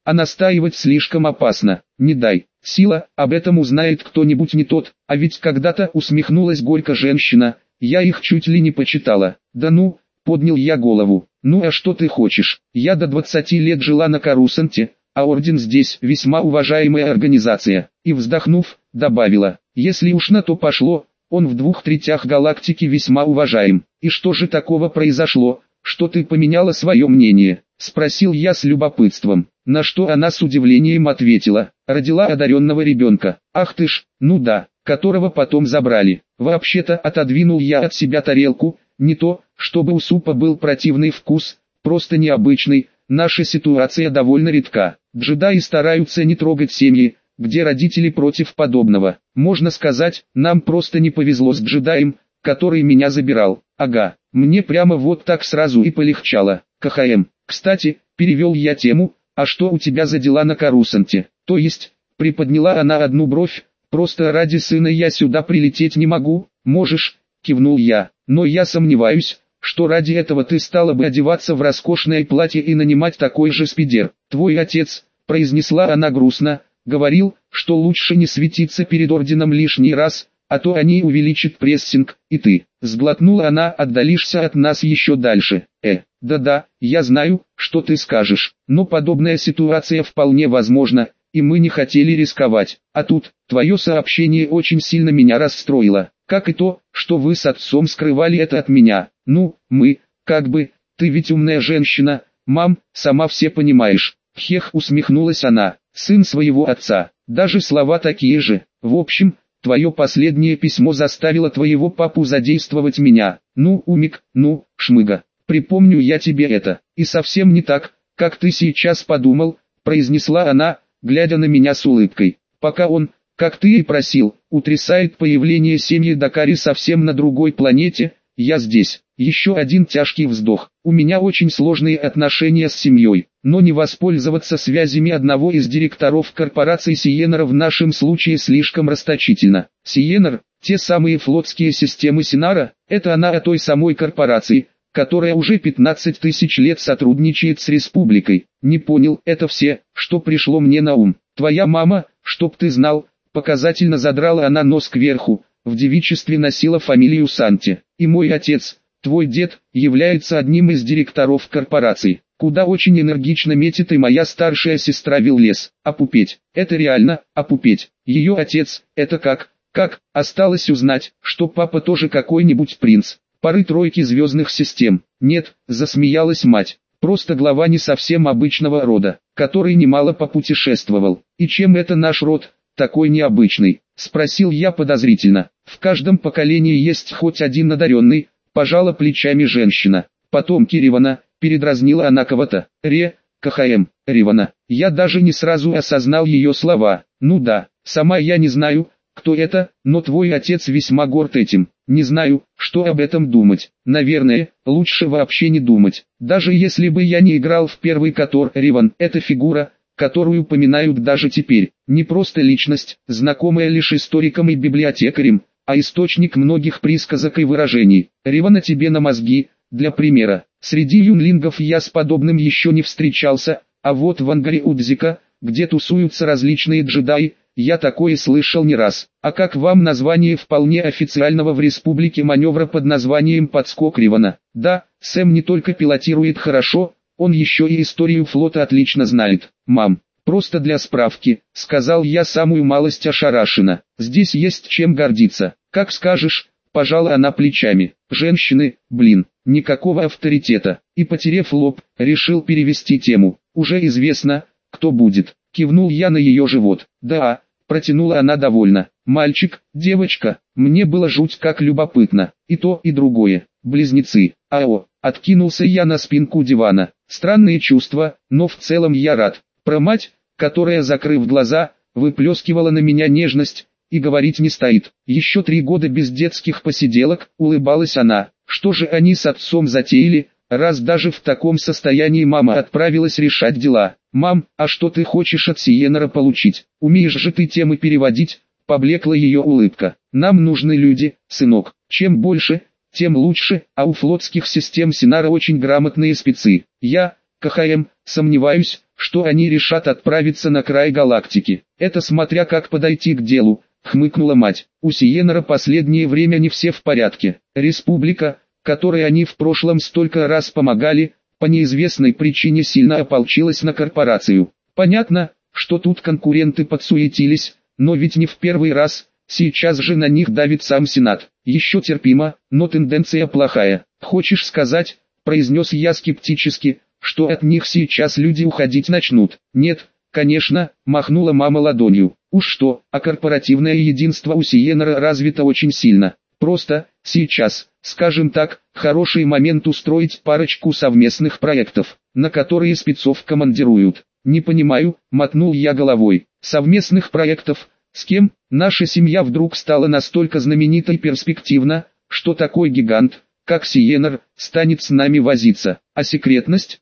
а настаивать слишком опасно. Не дай. Сила, об этом узнает кто-нибудь не тот, а ведь когда-то усмехнулась горько женщина, я их чуть ли не почитала. Да ну, поднял я голову. Ну а что ты хочешь? Я до 20 лет жила на Карусанте, а орден здесь весьма уважаемая организация. И вздохнув, добавила, если уж на то пошло, он в 2/3 галактики весьма уважаем. И что же такого произошло, что ты поменяла свое мнение? Спросил я с любопытством, на что она с удивлением ответила, родила одаренного ребенка. Ах ты ж, ну да, которого потом забрали. Вообще-то отодвинул я от себя тарелку, не то, чтобы у супа был противный вкус, просто необычный, наша ситуация довольно редка. Джедаи стараются не трогать семьи, где родители против подобного. Можно сказать, нам просто не повезло с джедаем, который меня забирал. Ага, мне прямо вот так сразу и полегчало. КХМ. Кстати, перевел я тему, а что у тебя за дела на Карусанте? То есть, приподняла она одну бровь, просто ради сына я сюда прилететь не могу, можешь, кивнул я, но я сомневаюсь, что ради этого ты стала бы одеваться в роскошное платье и нанимать такой же спидер. Твой отец, произнесла она грустно, говорил, что лучше не светиться перед орденом лишний раз, а то они увеличат прессинг, и ты, сглотнула она, отдалишься от нас еще дальше. Да-да, я знаю, что ты скажешь, но подобная ситуация вполне возможна, и мы не хотели рисковать. А тут, твое сообщение очень сильно меня расстроило, как и то, что вы с отцом скрывали это от меня. Ну, мы, как бы, ты ведь умная женщина, мам, сама все понимаешь. Хех, усмехнулась она, сын своего отца, даже слова такие же. В общем, твое последнее письмо заставило твоего папу задействовать меня. Ну, умик, ну, шмыга. Припомню я тебе это, и совсем не так, как ты сейчас подумал, произнесла она, глядя на меня с улыбкой. Пока он, как ты и просил, утрясает появление семьи Дакари совсем на другой планете, я здесь. Еще один тяжкий вздох. У меня очень сложные отношения с семьей, но не воспользоваться связями одного из директоров корпорации Сиенера в нашем случае слишком расточительно. Сиенер, те самые флотские системы Синара, это она о той самой корпорации, которая уже 15 тысяч лет сотрудничает с республикой. Не понял, это все, что пришло мне на ум. Твоя мама, чтоб ты знал, показательно задрала она нос кверху, в девичестве носила фамилию Санти. И мой отец, твой дед, является одним из директоров корпорации, куда очень энергично метит и моя старшая сестра Виллес. Опупеть, это реально, опупеть. Ее отец, это как, осталось узнать, что папа тоже какой-нибудь принц. Пары-тройки звездных систем. Нет, засмеялась мать. Просто глава не совсем обычного рода, который немало попутешествовал. И чем это наш род, такой необычный? Спросил я подозрительно. В каждом поколении есть хоть один одаренный, пожала плечами женщина. Потомки Ривана, передразнила она кого-то. КХМ, Ривана. Я даже не сразу осознал ее слова. Ну да, сама я не знаю, кто это, но твой отец весьма горд этим. Не знаю, что об этом думать. Наверное, лучше вообще не думать. Даже если бы я не играл в первый Котор, Риван – это фигура, которую упоминают даже теперь. Не просто личность, знакомая лишь историкам и библиотекарям, а источник многих присказок и выражений. Ривана тебе на мозги, для примера. Среди юнлингов я с подобным еще не встречался, а вот в ангаре Удзика, где тусуются различные джедаи, я такое слышал не раз. А как вам название вполне официального в республике маневра под названием «Подскок Ривана»? Да, Сэм не только пилотирует хорошо, он еще и историю флота отлично знает. Мам, просто для справки, сказал я самую малость ошарашенно. Здесь есть чем гордиться. Как скажешь, пожала она плечами. Женщины, блин, никакого авторитета. И потерев лоб, решил перевести тему. Уже известно, кто будет. Кивнул я на ее живот. Да, протянула она довольно. Мальчик, девочка, мне было жуть как любопытно. И то, и другое. Близнецы. Откинулся я на спинку дивана. Странные чувства, но в целом я рад. Про мать, которая, закрыв глаза, выплескивала на меня нежность, и говорить не стоит. Еще 3 года без детских посиделок, улыбалась она. Что же они с отцом затеяли, раз даже в таком состоянии мама отправилась решать дела? Мам, а что ты хочешь от Сиенера получить? Умеешь же ты темы переводить? Поблекла ее улыбка. Нам нужны люди, сынок. Чем больше, тем лучше, а у флотских систем Синара очень грамотные спецы. Я, КХМ, сомневаюсь, что они решат отправиться на край галактики. Это смотря как подойти к делу, хмыкнула мать. У Сиенера последнее время не все в порядке. Республика, которой они в прошлом столько раз помогали, по неизвестной причине сильно ополчилась на корпорацию. Понятно, что тут конкуренты подсуетились, но ведь не в первый раз, сейчас же на них давит сам Сенат. Еще терпимо, но тенденция плохая. Хочешь сказать, произнес я скептически, что от них сейчас люди уходить начнут? Нет, конечно, махнула мама ладонью. Уж что, а корпоративное единство у Сиенера развито очень сильно. Просто, сейчас, скажем так, хороший момент устроить парочку совместных проектов, на которые спецов командируют. Не понимаю, мотнул я головой. Совместных проектов, с кем? Наша семья вдруг стала настолько знаменита и перспективна, что такой гигант, как Сиенер, станет с нами возиться. А секретность?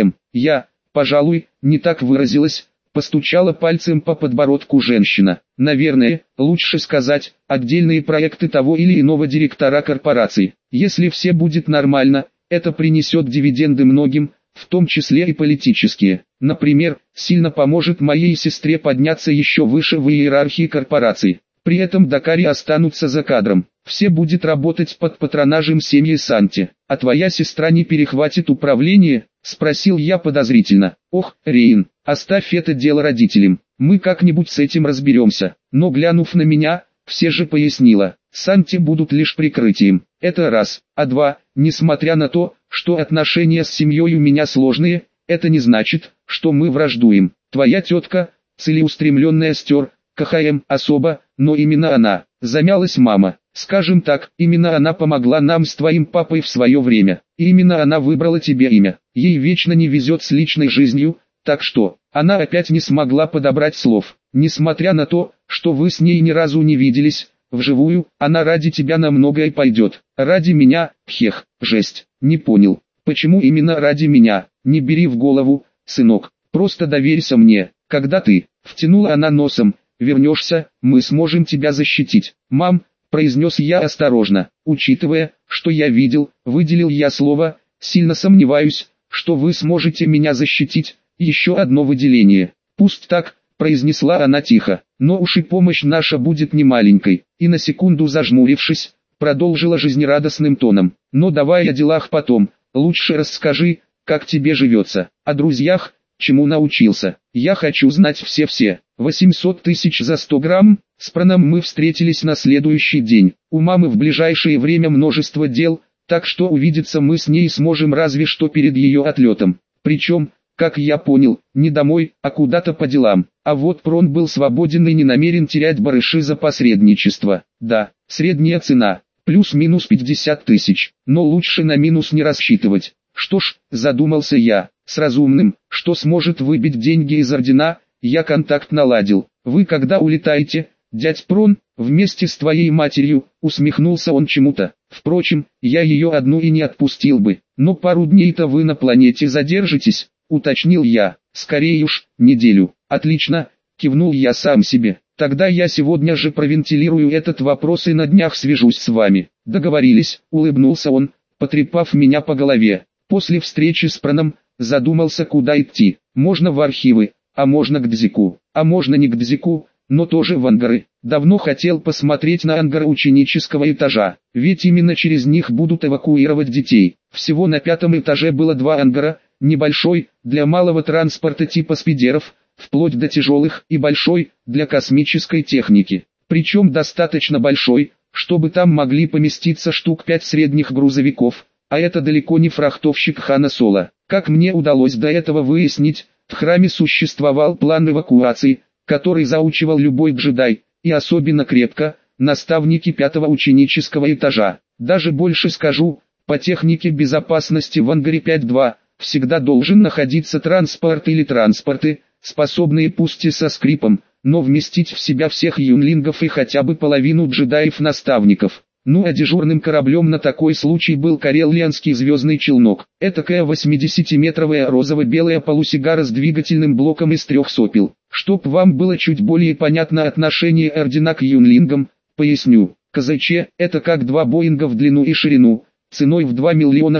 Я, пожалуй, не так выразилась, постучала пальцем по подбородку женщина. Наверное, лучше сказать, отдельные проекты того или иного директора корпорации. Если все будет нормально, это принесет дивиденды многим, в том числе и политические. Например, сильно поможет моей сестре подняться еще выше в иерархии корпораций. При этом дакари останутся за кадром. Все будет работать под патронажем семьи Санти. А твоя сестра не перехватит управление? Спросил я подозрительно. Ох, Рейн, оставь это дело родителям. Мы как-нибудь с этим разберемся. Но глянув на меня, все же пояснила. Санти будут лишь прикрытием. Это раз. А два, несмотря на то, что отношения с семьей у меня сложные, это не значит, что мы враждуем. Твоя тетка, целеустремленная стер, КХМ особо, но именно она, замялась мама. Скажем так, именно она помогла нам с твоим папой в свое время. И именно она выбрала тебе имя. Ей вечно не везет с личной жизнью, так что, она опять не смогла подобрать слов. Несмотря на то, что вы с ней ни разу не виделись, вживую, она ради тебя на многое пойдет. Ради меня, жесть, не понял. Почему именно ради меня? Не бери в голову, сынок, просто доверься мне. Когда ты, втянула она носом, вернешься, мы сможем тебя защитить. Мам, произнес я осторожно, учитывая, что я видел, выделил я слово, сильно сомневаюсь, что вы сможете меня защитить. Еще одно выделение. Пусть так, произнесла она тихо, но уж и помощь наша будет немаленькой. И на секунду зажмурившись, продолжила жизнерадостным тоном. Но давай о делах потом, лучше расскажи, как тебе живется. О друзьях, чему научился. Я хочу знать все-все. 800 тысяч за 100 грамм. С Праном мы встретились на следующий день. У мамы в ближайшее время множество дел, так что увидеться мы с ней сможем разве что перед ее отлетом. Причем, как я понял, не домой, а куда-то по делам. А вот Прон был свободен и не намерен терять барыши за посредничество. Да, средняя цена, плюс-минус 50 тысяч, но лучше на минус не рассчитывать. Что ж, задумался я, с разумным, что сможет выбить деньги из ордена, я контакт наладил. Вы когда улетаете, дядь Прон, вместе с твоей матерью? Усмехнулся он чему-то. Впрочем, я ее одну и не отпустил бы. Но пару дней-то вы на планете задержитесь, уточнил я. Скорее уж, неделю. Отлично, кивнул я сам себе. Тогда я сегодня же провентилирую этот вопрос и на днях свяжусь с вами. Договорились, улыбнулся он, потрепав меня по голове. После встречи с Праном, задумался, куда идти. Можно в архивы, а можно к Дзику, а можно не к Дзику, но тоже в ангары. Давно хотел посмотреть на ангары ученического этажа, ведь именно через них будут эвакуировать детей. Всего на 5-м этаже было 2 ангара, небольшой, для малого транспорта типа спидеров, вплоть до тяжелых, и большой, для космической техники. Причем достаточно большой, чтобы там могли поместиться штук 5 средних грузовиков, а это далеко не фрахтовщик Хана Соло. Как мне удалось до этого выяснить, в храме существовал план эвакуации, который заучивал любой джедай, и особенно крепко, наставники 5-го ученического этажа. Даже больше скажу, по технике безопасности в ангаре 5-2, всегда должен находиться транспорт или транспорты, способные пусть и со скрипом, но вместить в себя всех юнлингов и хотя бы половину джедаев-наставников. Ну а дежурным кораблем на такой случай был Карелианский звездный челнок. Этакая 80-метровая розово-белая полусигара с двигательным блоком из 3 сопел. Чтоб вам было чуть более понятно отношение ордена к юнлингам, поясню. КЗЧ – это как 2 Боинга в длину и ширину, ценой в 2 миллиона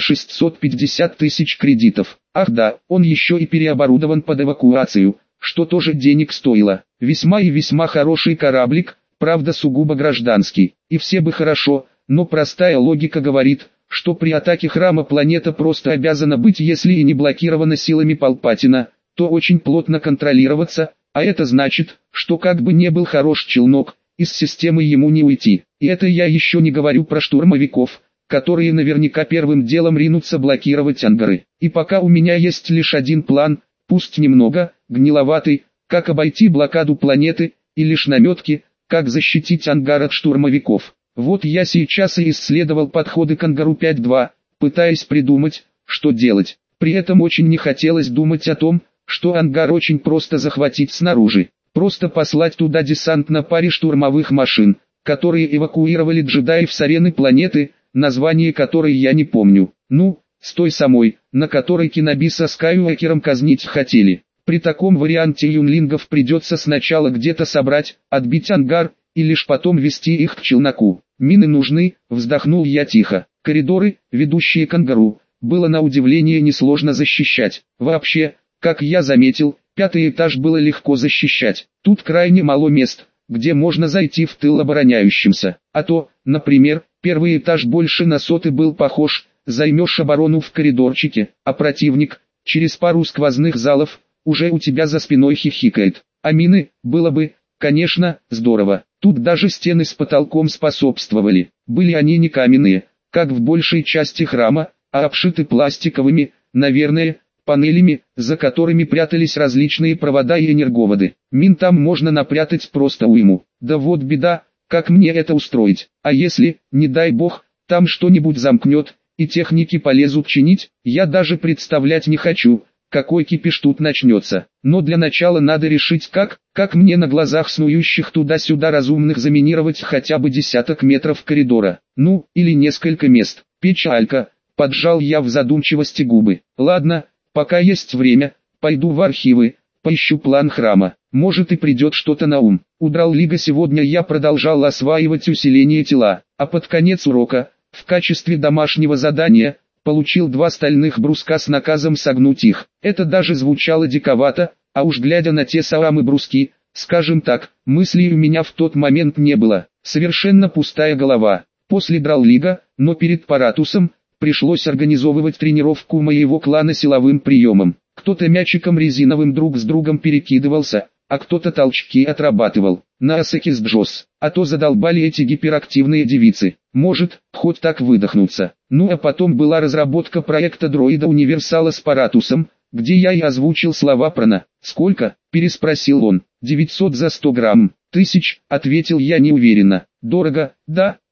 650 тысяч кредитов. Ах да, он еще и переоборудован под эвакуацию, что тоже денег стоило. Весьма и весьма хороший кораблик, правда сугубо гражданский. И все бы хорошо, но простая логика говорит, что при атаке храма планета просто обязана быть, если и не блокирована силами Палпатина, то очень плотно контролироваться, а это значит, что как бы не был хорош челнок, из системы ему не уйти. И это я еще не говорю про штурмовиков, которые наверняка первым делом ринутся блокировать ангары. И пока у меня есть лишь один план, пусть немного гниловатый, как обойти блокаду планеты, и лишь наметки, как защитить ангар от штурмовиков. Вот я сейчас и исследовал подходы к ангару 5-2, пытаясь придумать, что делать. При этом очень не хотелось думать о том, что ангар очень просто захватить снаружи. Просто послать туда десант на паре штурмовых машин, которые эвакуировали джедаев с арены планеты, название которой я не помню. Ну, с той самой, на которой Кеноби со Скайуокером казнить хотели. При таком варианте юнлингов придется сначала где-то собрать, отбить ангар, и лишь потом вести их к челноку. Мины нужны, вздохнул я тихо. Коридоры, ведущие к ангару, было на удивление несложно защищать. Вообще, как я заметил, 5-й этаж было легко защищать. Тут крайне мало мест, где можно зайти в тыл обороняющимся. А то, например, 1-й этаж больше на 100-й был похож, займешь оборону в коридорчике, а противник, через пару сквозных залов, уже у тебя за спиной хихикает. А мины, было бы, конечно, здорово. Тут даже стены с потолком способствовали. Были они не каменные, как в большей части храма, а обшиты пластиковыми, наверное, панелями, за которыми прятались различные провода и энерговоды. Мин там можно напрятать просто уйму. Да вот беда, как мне это устроить? А если, не дай бог, там что-нибудь замкнет, и техники полезут чинить, я даже представлять не хочу, какой кипиш тут начнется. Но для начала надо решить как мне на глазах снующих туда-сюда разумных заминировать хотя бы десяток метров коридора. Ну, или несколько мест. Печалька, поджал я в задумчивости губы. Ладно, пока есть время, пойду в архивы, поищу план храма. Может и придет что-то на ум. У Драллига сегодня я продолжал осваивать усиление тела, а под конец урока, в качестве домашнего задания, получил 2 стальных бруска с наказом согнуть их. Это даже звучало диковато, а уж глядя на те самые бруски, скажем так, мыслей у меня в тот момент не было. Совершенно пустая голова. После Драллига, но перед Паратусом, пришлось организовывать тренировку моего клана силовым приемом. Кто-то мячиком резиновым друг с другом перекидывался, а кто-то толчки отрабатывал. На Асекис Джос, а то задолбали эти гиперактивные девицы. Может, хоть так выдохнуться. Ну а потом была разработка проекта дроида Универсала с Паратусом, где я и озвучил слова Прана. «Сколько?» – переспросил он. 900 за 100 грамм. «1000», – ответил я неуверенно. «Дорого, да?»